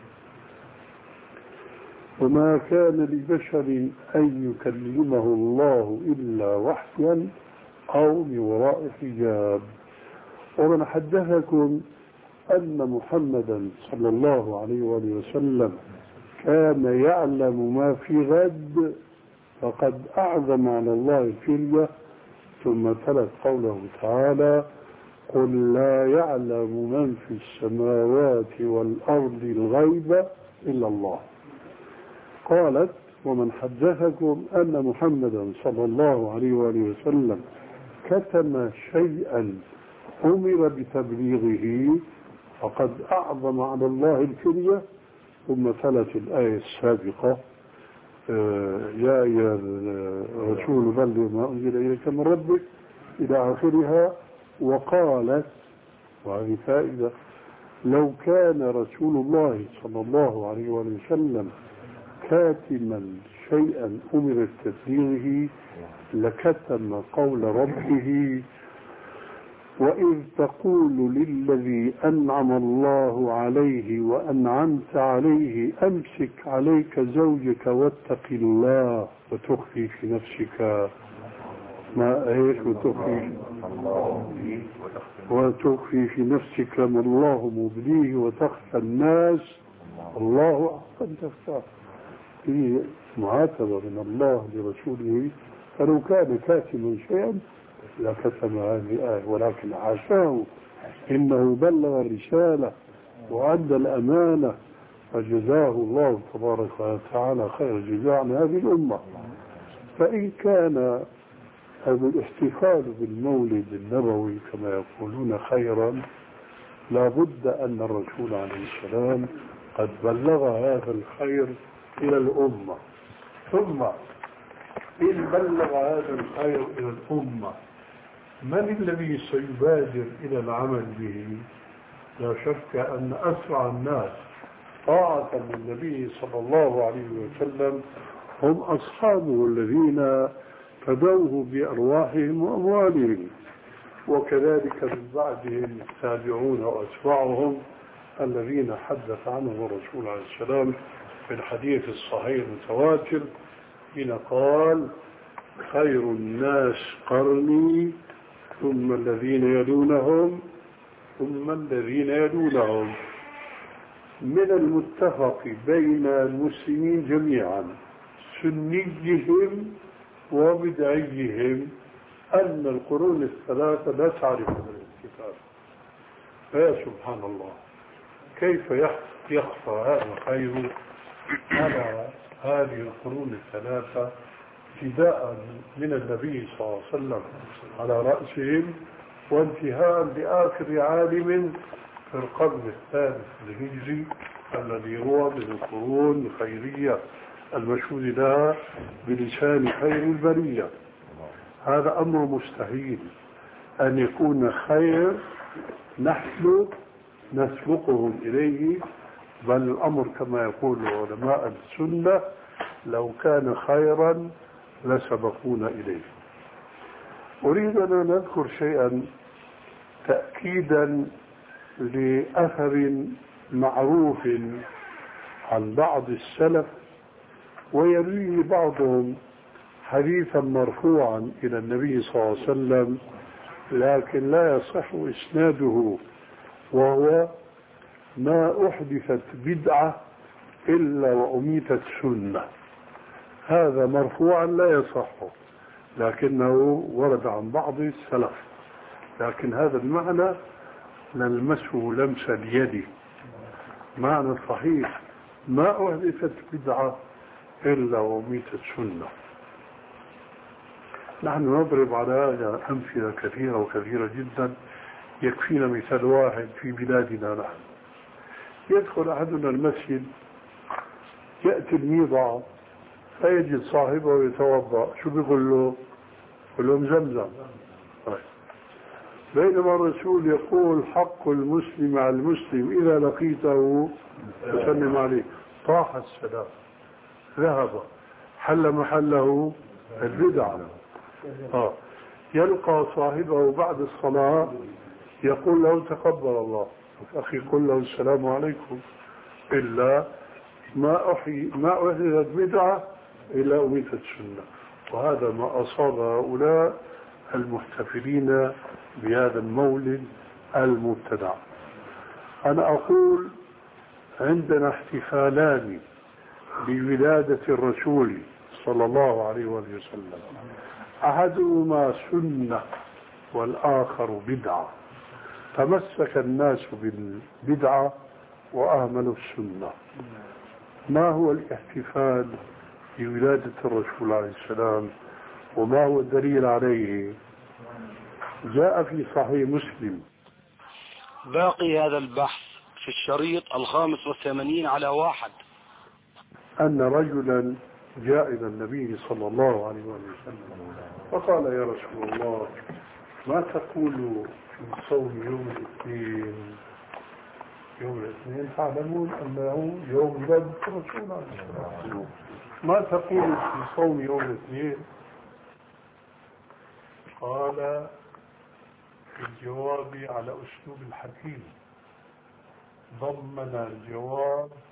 وما كان لبشر أن يكلمه الله إلا وحيا أو من وراء حجاب. ومن حدثكم أن محمدا صلى الله عليه وآله وسلم كان يعلم ما في غد فقد أعظم على الله الفرية. ثم تلت قوله تعالى: قل لا يعلم من في السماوات والأرض الغيب إلا الله. قالت: ومن حدثكم أن محمدا صلى الله عليه وآله وسلم كتم شيئا أمر بتبليغه فقد أعظم على الله الفرية. ثم تلت الآية السابقة: يا أيها الرسول بلغ ما أنزل إليك من ربك إلى آخرها. وقالت، وهذه فائدة: لو كان رسول الله صلى الله عليه وسلم كاتما شيئا أمر بتبليغه لكتم قول ربه: وإذ تقول للذي أنعم الله عليه وأنعمت عليه أمسك عليك زوجك واتق الله وتخفي في نفسك ما إيش وتخفي وتخفي في نفسك ما الله مبديه وتخشى الناس الله أحسن تخشى. في معاتبة من الله لرسوله، فلو كان كاتما شيئا لكتم هذه الآية، ولكن حاشاه إنه بلغ الرسالة وأدى الأمانة فجزاه الله تبارك وتعالى خير الجزاء عن هذه الأمة. فإن كان هذا الاحتفال بالمولد النبوي كما يقولون خيرا، لابد أن الرسول عليه السلام قد بلغ هذا الخير إلى الأمة. ثم إن بلغ هذا الخير إلى الأمة، من الذي سيبادر إلى العمل به؟ لا شك أن أسرع الناس طاعة للنبي صلى الله عليه وسلم هم أصحابه الذين فدوه بأرواحهم وأموالهم، وكذلك من بعدهم التابعون وأتباعهم الذين حدث عنهم الرسول عليه السلام في الحديث الصحيح المتواتر حين قال: خير الناس قرني ثم الذين يلونهم ثم الذين يلونهم. من المتفق بين المسلمين جميعا سنيهم وبدعيهم أن القرون الثلاثة لا تعرف الاتفاق. فيا سبحان الله، كيف يخفى هذا الخير على هذه القرون الثلاثة ابتداء من النبي صلى الله عليه وسلم على رأسهم وانتهاء بآخر عالم في القرن الثالث الهجري الذي هو من القرون الخيرية المشهود لها بلسان خير البرية. هذا أمر مستحيل أن يكون خير نحن نسبقهم إليه، بل الأمر كما يقول علماء السنة: لو كان خيرا لسبقونا إليه. أريد أن نذكر شيئا تأكيدا لأثر معروف عن بعض السلف ويرويه بعضهم حديثا مرفوعا إلى النبي صلى الله عليه وسلم، لكن لا يصح إسناده، وهو: ما أحدثت بدعة إلا وأميتت سنة. هذا مرفوعا لا يصح، لكنه ورد عن بعض السلف، لكن هذا المعنى نلمسه لمس اليد. معنى صحيح: ما أحدثت بدعة إلا وأميتت سنة. نحن نضرب على هذا أمثلة كثيرة وكثيرة جدا، يكفينا مثال واحد في بلادنا نحن. يدخل أحدنا المسجد، يأتي الميضع فيجد صاحبه يتوضأ، شو بيقول له؟ يقول له زمزم. بينما الرسول يقول: حق المسلم على المسلم إذا لقيته فسلم عليه. طاح السلام، ذهب حل محله البدعة. آه. يلقى صاحبه بعد الصلاة يقول له تقبل الله، أخي قل له السلام عليكم، إلا ما أحيي ما أحيت بدعة إلا أميتت السنة. وهذا ما أصاب هؤلاء المحتفلين بهذا المولد المبتدع. أنا أقول عندنا احتفالان بولادة الرسول صلى الله عليه وسلم، أحدهما سنة والآخر بدعة، تمسك الناس بالبدعة وأهملوا السنة. ما هو الاحتفال بولادة الرسول عليه السلام وما هو الدليل عليه؟ جاء في صحيح مسلم. باقي هذا البحث في الشريط الخامس والثمانين على واحد. أن رجلا جاء إلى النبي صلى الله عليه وسلم فقال يا رسول الله ما تقول في صوم يوم الاثنين؟ يوم الاثنين تعلمون أنه يوم ولادة الرسول عليه السلام، ما تقول في صوم يوم الاثنين؟ قال في الجواب على أسلوب الحكيم، ضمن الجواب